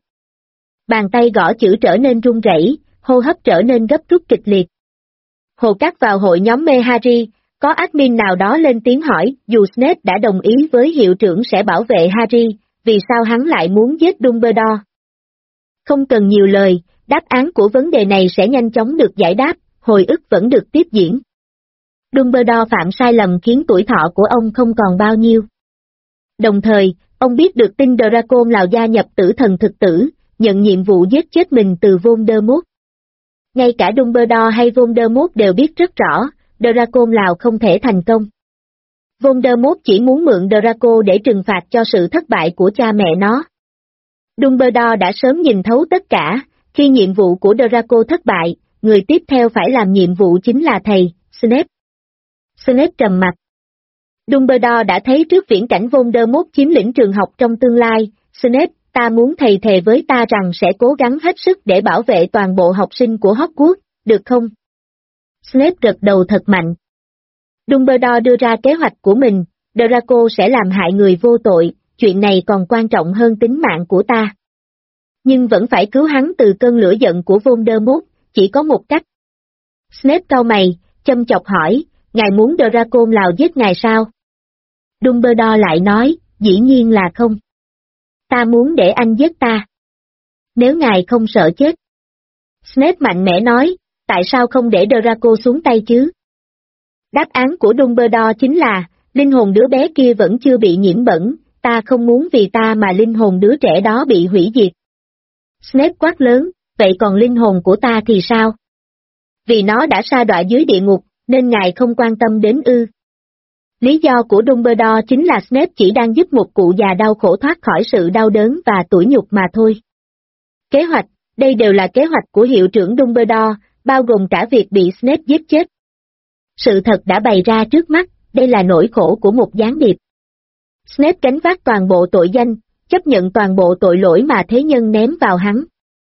Bàn tay gõ chữ trở nên run rẩy, hô hấp trở nên gấp rút kịch liệt. Hồ Cát vào hội nhóm mê Harry, có admin nào đó lên tiếng hỏi, dù Snape đã đồng ý với hiệu trưởng sẽ bảo vệ Harry, vì sao hắn lại muốn giết Dumbledore? Không cần nhiều lời, đáp án của vấn đề này sẽ nhanh chóng được giải đáp, hồi ức vẫn được tiếp diễn. Dumbledore phạm sai lầm khiến tuổi thọ của ông không còn bao nhiêu. Đồng thời, ông biết được tin Draco Lào gia nhập tử thần thực tử, nhận nhiệm vụ giết chết mình từ Voldemort. Ngay cả Dumbledore hay Voldemort đều biết rất rõ, Draco Lào không thể thành công. Voldemort chỉ muốn mượn Draco để trừng phạt cho sự thất bại của cha mẹ nó. Dumbledore đã sớm nhìn thấu tất cả, khi nhiệm vụ của Draco thất bại, người tiếp theo phải làm nhiệm vụ chính là thầy, Snape. Snape trầm mặt. Dumbledore đã thấy trước viễn cảnh Voldemort chiếm lĩnh trường học trong tương lai, Snape, ta muốn thầy thề với ta rằng sẽ cố gắng hết sức để bảo vệ toàn bộ học sinh của Hogwarts, được không? Snape gật đầu thật mạnh. Dumbledore đưa ra kế hoạch của mình, Draco sẽ làm hại người vô tội, chuyện này còn quan trọng hơn tính mạng của ta. Nhưng vẫn phải cứu hắn từ cơn lửa giận của Voldemort, chỉ có một cách. Snape cau mày, châm chọc hỏi, ngài muốn Draco Lào giết ngài sao? Dumbledore lại nói, dĩ nhiên là không. Ta muốn để anh giết ta. Nếu ngài không sợ chết. Snape mạnh mẽ nói, tại sao không để Draco xuống tay chứ? Đáp án của Dumbledore chính là, linh hồn đứa bé kia vẫn chưa bị nhiễm bẩn, ta không muốn vì ta mà linh hồn đứa trẻ đó bị hủy diệt. Snape quát lớn, vậy còn linh hồn của ta thì sao? Vì nó đã sa đọa dưới địa ngục, nên ngài không quan tâm đến ư. Lý do của Dumbledore chính là Snape chỉ đang giúp một cụ già đau khổ thoát khỏi sự đau đớn và tủi nhục mà thôi. Kế hoạch, đây đều là kế hoạch của hiệu trưởng Dumbledore, bao gồm cả việc bị Snape giết chết. Sự thật đã bày ra trước mắt, đây là nỗi khổ của một gián điệp. Snape gánh vác toàn bộ tội danh, chấp nhận toàn bộ tội lỗi mà thế nhân ném vào hắn.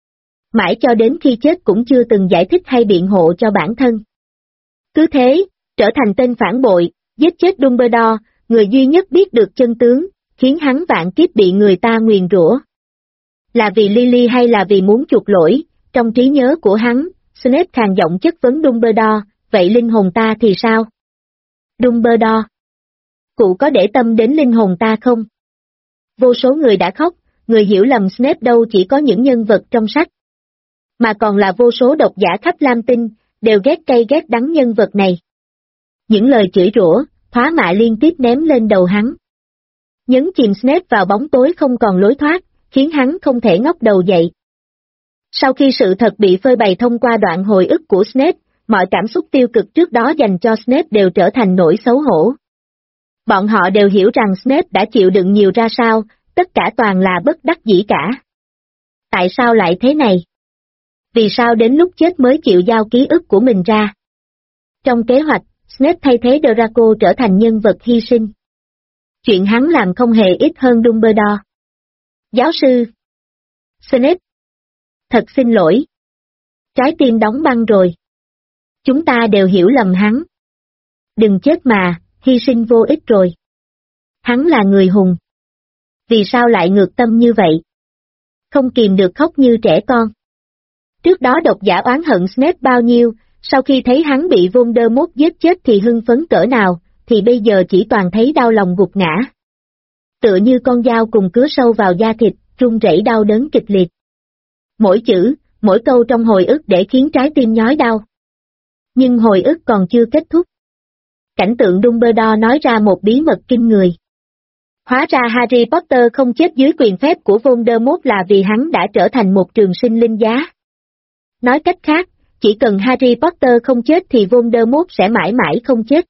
Mãi cho đến khi chết cũng chưa từng giải thích hay biện hộ cho bản thân. Cứ thế, trở thành tên phản bội, giết chết Dumbledore, người duy nhất biết được chân tướng, khiến hắn vạn kiếp bị người ta nguyền rủa. Là vì Lily hay là vì muốn chuộc lỗi, trong trí nhớ của hắn, Snape khàn giọng chất vấn Dumbledore, vậy linh hồn ta thì sao? Dumbledore, cụ có để tâm đến linh hồn ta không? Vô số người đã khóc, người hiểu lầm Snape đâu chỉ có những nhân vật trong sách. Mà còn là vô số độc giả khắp Lam Tinh, đều ghét cay ghét đắng nhân vật này. Những lời chửi rủa, thoá mạ liên tiếp ném lên đầu hắn. Nhấn chìm Snape vào bóng tối không còn lối thoát, khiến hắn không thể ngóc đầu dậy. Sau khi sự thật bị phơi bày thông qua đoạn hồi ức của Snape, mọi cảm xúc tiêu cực trước đó dành cho Snape đều trở thành nỗi xấu hổ. Bọn họ đều hiểu rằng Snape đã chịu đựng nhiều ra sao, tất cả toàn là bất đắc dĩ cả. Tại sao lại thế này? Vì sao đến lúc chết mới chịu giao ký ức của mình ra? Trong kế hoạch, Snape thay thế Draco trở thành nhân vật hy sinh. Chuyện hắn làm không hề ít hơn Dumbledore. Giáo sư Snape, thật xin lỗi. Trái tim đóng băng rồi. Chúng ta đều hiểu lầm hắn. Đừng chết mà, hy sinh vô ích rồi. Hắn là người hùng. Vì sao lại ngược tâm như vậy? Không kìm được khóc như trẻ con. Trước đó độc giả oán hận Snape bao nhiêu, sau khi thấy hắn bị Voldemort giết chết thì hưng phấn cỡ nào, thì bây giờ chỉ toàn thấy đau lòng gục ngã. Tựa như con dao cùng cứa sâu vào da thịt, run rẩy đau đớn kịch liệt. Mỗi chữ, mỗi câu trong hồi ức để khiến trái tim nhói đau. Nhưng hồi ức còn chưa kết thúc. Cảnh tượng Dumbledore nói ra một bí mật kinh người. Hóa ra Harry Potter không chết dưới quyền phép của Voldemort là vì hắn đã trở thành một trường sinh linh giá. Nói cách khác, chỉ cần Harry Potter không chết thì Voldemort sẽ mãi mãi không chết.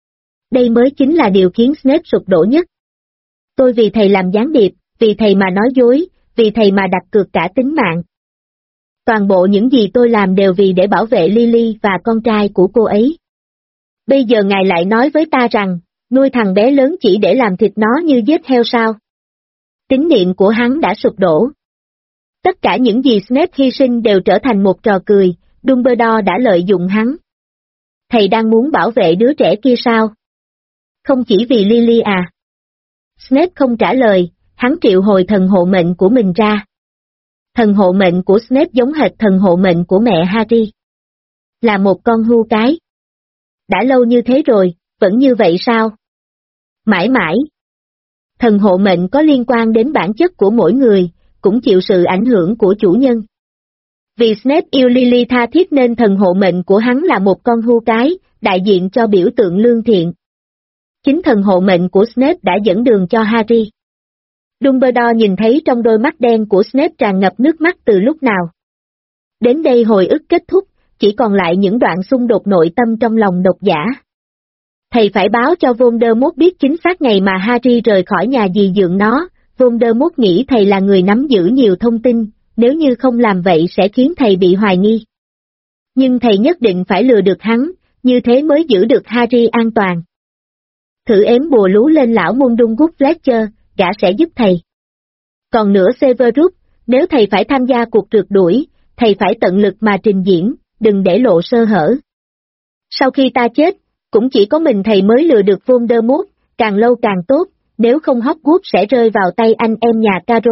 Đây mới chính là điều khiến Snape sụp đổ nhất. Tôi vì thầy làm gián điệp, vì thầy mà nói dối, vì thầy mà đặt cược cả tính mạng. Toàn bộ những gì tôi làm đều vì để bảo vệ Lily và con trai của cô ấy. Bây giờ ngài lại nói với ta rằng, nuôi thằng bé lớn chỉ để làm thịt nó như giết heo sao? Tín niệm của hắn đã sụp đổ. Tất cả những gì Snape hy sinh đều trở thành một trò cười, Dumbledore đã lợi dụng hắn. Thầy đang muốn bảo vệ đứa trẻ kia sao? Không chỉ vì Lily à? Snape không trả lời, hắn triệu hồi thần hộ mệnh của mình ra. Thần hộ mệnh của Snape giống hệt thần hộ mệnh của mẹ Harry. Là một con hươu cái. Đã lâu như thế rồi, vẫn như vậy sao? Mãi mãi. Thần hộ mệnh có liên quan đến bản chất của mỗi người, cũng chịu sự ảnh hưởng của chủ nhân. Vì Snape yêu Lily tha thiết nên thần hộ mệnh của hắn là một con hươu cái, đại diện cho biểu tượng lương thiện. Chính thần hộ mệnh của Snape đã dẫn đường cho Harry. Dumbledore nhìn thấy trong đôi mắt đen của Snape tràn ngập nước mắt từ lúc nào. Đến đây hồi ức kết thúc, chỉ còn lại những đoạn xung đột nội tâm trong lòng độc giả. Thầy phải báo cho Voldemort biết chính xác ngày mà Harry rời khỏi nhà dì dượng nó. Voldemort nghĩ thầy là người nắm giữ nhiều thông tin, nếu như không làm vậy sẽ khiến thầy bị hoài nghi. Nhưng thầy nhất định phải lừa được hắn, như thế mới giữ được Harry an toàn. Thử ếm bùa lú lên lão Mundungus Fletcher, gã sẽ giúp thầy. Còn nữa Severus, nếu thầy phải tham gia cuộc rượt đuổi, thầy phải tận lực mà trình diễn, đừng để lộ sơ hở. Sau khi ta chết, cũng chỉ có mình thầy mới lừa được Voldemort, càng lâu càng tốt, nếu không Hogwarts sẽ rơi vào tay anh em nhà Caro.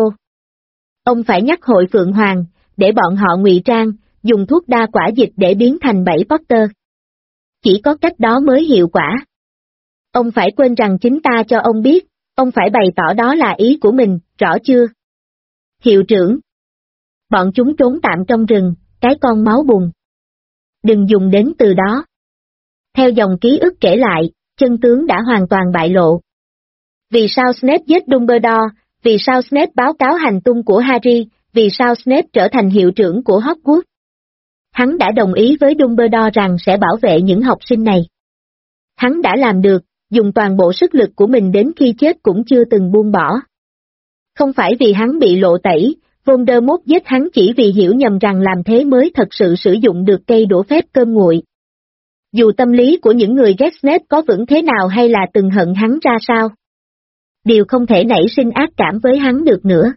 Ông phải nhắc hội Phượng Hoàng, để bọn họ ngụy trang, dùng thuốc đa quả dịch để biến thành bẫy Potter. Chỉ có cách đó mới hiệu quả. Ông phải quên rằng chính ta cho ông biết, ông phải bày tỏ đó là ý của mình, rõ chưa? Hiệu trưởng. Bọn chúng trốn tạm trong rừng, cái con máu bùn. Đừng dùng đến từ đó. Theo dòng ký ức kể lại, chân tướng đã hoàn toàn bại lộ. Vì sao Snape giết Dumbledore, vì sao Snape báo cáo hành tung của Harry, vì sao Snape trở thành hiệu trưởng của Hogwarts? Hắn đã đồng ý với Dumbledore rằng sẽ bảo vệ những học sinh này. Hắn đã làm được, dùng toàn bộ sức lực của mình đến khi chết cũng chưa từng buông bỏ. Không phải vì hắn bị lộ tẩy, Voldemort giết hắn chỉ vì hiểu nhầm rằng làm thế mới thật sự sử dụng được cây đũa phép cơm nguội. Dù tâm lý của những người ghét Snape có vững thế nào hay là từng hận hắn ra sao, đều không thể nảy sinh ác cảm với hắn được nữa.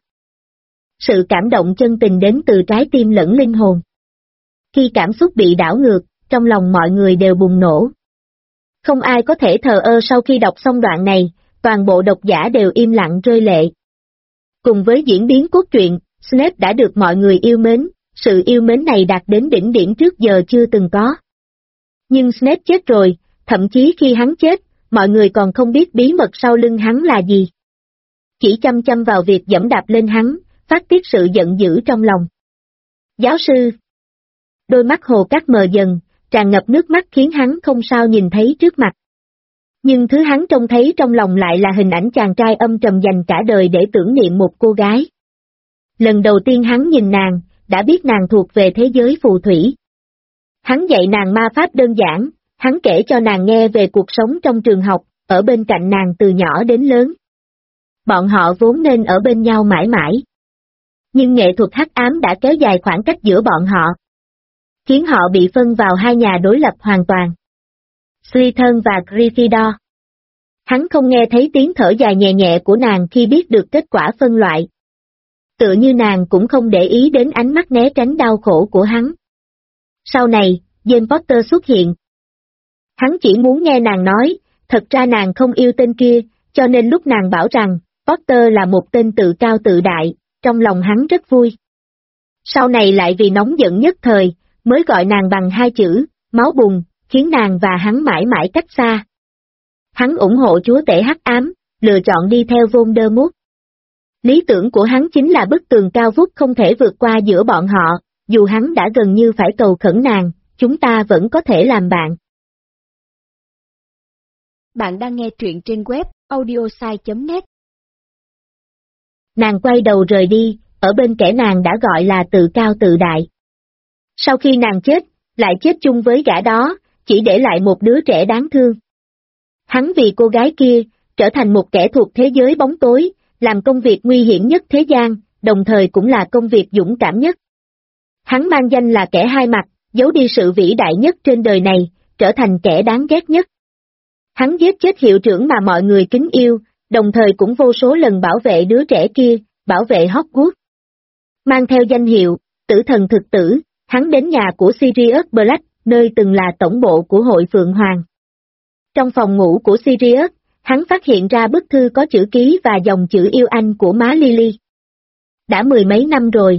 Sự cảm động chân tình đến từ trái tim lẫn linh hồn. Khi cảm xúc bị đảo ngược, trong lòng mọi người đều bùng nổ. Không ai có thể thờ ơ sau khi đọc xong đoạn này, toàn bộ độc giả đều im lặng rơi lệ. Cùng với diễn biến cốt truyện, Snape đã được mọi người yêu mến, sự yêu mến này đạt đến đỉnh điểm trước giờ chưa từng có. Nhưng Snape chết rồi, thậm chí khi hắn chết, mọi người còn không biết bí mật sau lưng hắn là gì. Chỉ chăm chăm vào việc giẫm đạp lên hắn, phát tiết sự giận dữ trong lòng. Giáo sư. Đôi mắt Hồ Cát mờ dần, tràn ngập nước mắt khiến hắn không sao nhìn thấy trước mặt. Nhưng thứ hắn trông thấy trong lòng lại là hình ảnh chàng trai âm trầm dành cả đời để tưởng niệm một cô gái. Lần đầu tiên hắn nhìn nàng, đã biết nàng thuộc về thế giới phù thủy. Hắn dạy nàng ma pháp đơn giản, hắn kể cho nàng nghe về cuộc sống trong trường học, ở bên cạnh nàng từ nhỏ đến lớn. Bọn họ vốn nên ở bên nhau mãi mãi. Nhưng nghệ thuật hắc ám đã kéo dài khoảng cách giữa bọn họ, khiến họ bị phân vào hai nhà đối lập hoàn toàn. Slytherin và Gryffindor. Hắn không nghe thấy tiếng thở dài nhẹ nhẹ của nàng khi biết được kết quả phân loại. Tựa như nàng cũng không để ý đến ánh mắt né tránh đau khổ của hắn. Sau này, James Potter xuất hiện. Hắn chỉ muốn nghe nàng nói, thật ra nàng không yêu tên kia, cho nên lúc nàng bảo rằng, Potter là một tên tự cao tự đại, trong lòng hắn rất vui. Sau này lại vì nóng giận nhất thời, mới gọi nàng bằng hai chữ, máu bùn, khiến nàng và hắn mãi mãi cách xa. Hắn ủng hộ chúa tể hắc ám, lựa chọn đi theo Voldemort. Lý tưởng của hắn chính là bức tường cao vút không thể vượt qua giữa bọn họ, dù hắn đã gần như phải cầu khẩn nàng, chúng ta vẫn có thể làm bạn. Bạn đang nghe truyện trên web audiosai.net. Nàng quay đầu rời đi, ở bên kẻ nàng đã gọi là tự cao tự đại. Sau khi nàng chết, lại chết chung với gã đó, chỉ để lại một đứa trẻ đáng thương. Hắn vì cô gái kia, trở thành một kẻ thuộc thế giới bóng tối, làm công việc nguy hiểm nhất thế gian, đồng thời cũng là công việc dũng cảm nhất. Hắn mang danh là kẻ hai mặt, giấu đi sự vĩ đại nhất trên đời này, trở thành kẻ đáng ghét nhất. Hắn giết chết hiệu trưởng mà mọi người kính yêu, đồng thời cũng vô số lần bảo vệ đứa trẻ kia, bảo vệ Hogwarts. Mang theo danh hiệu, tử thần thực tử, hắn đến nhà của Sirius Black, nơi từng là tổng bộ của hội Phượng Hoàng. Trong phòng ngủ của Sirius, hắn phát hiện ra bức thư có chữ ký và dòng chữ yêu anh của má Lily. Đã mười mấy năm rồi,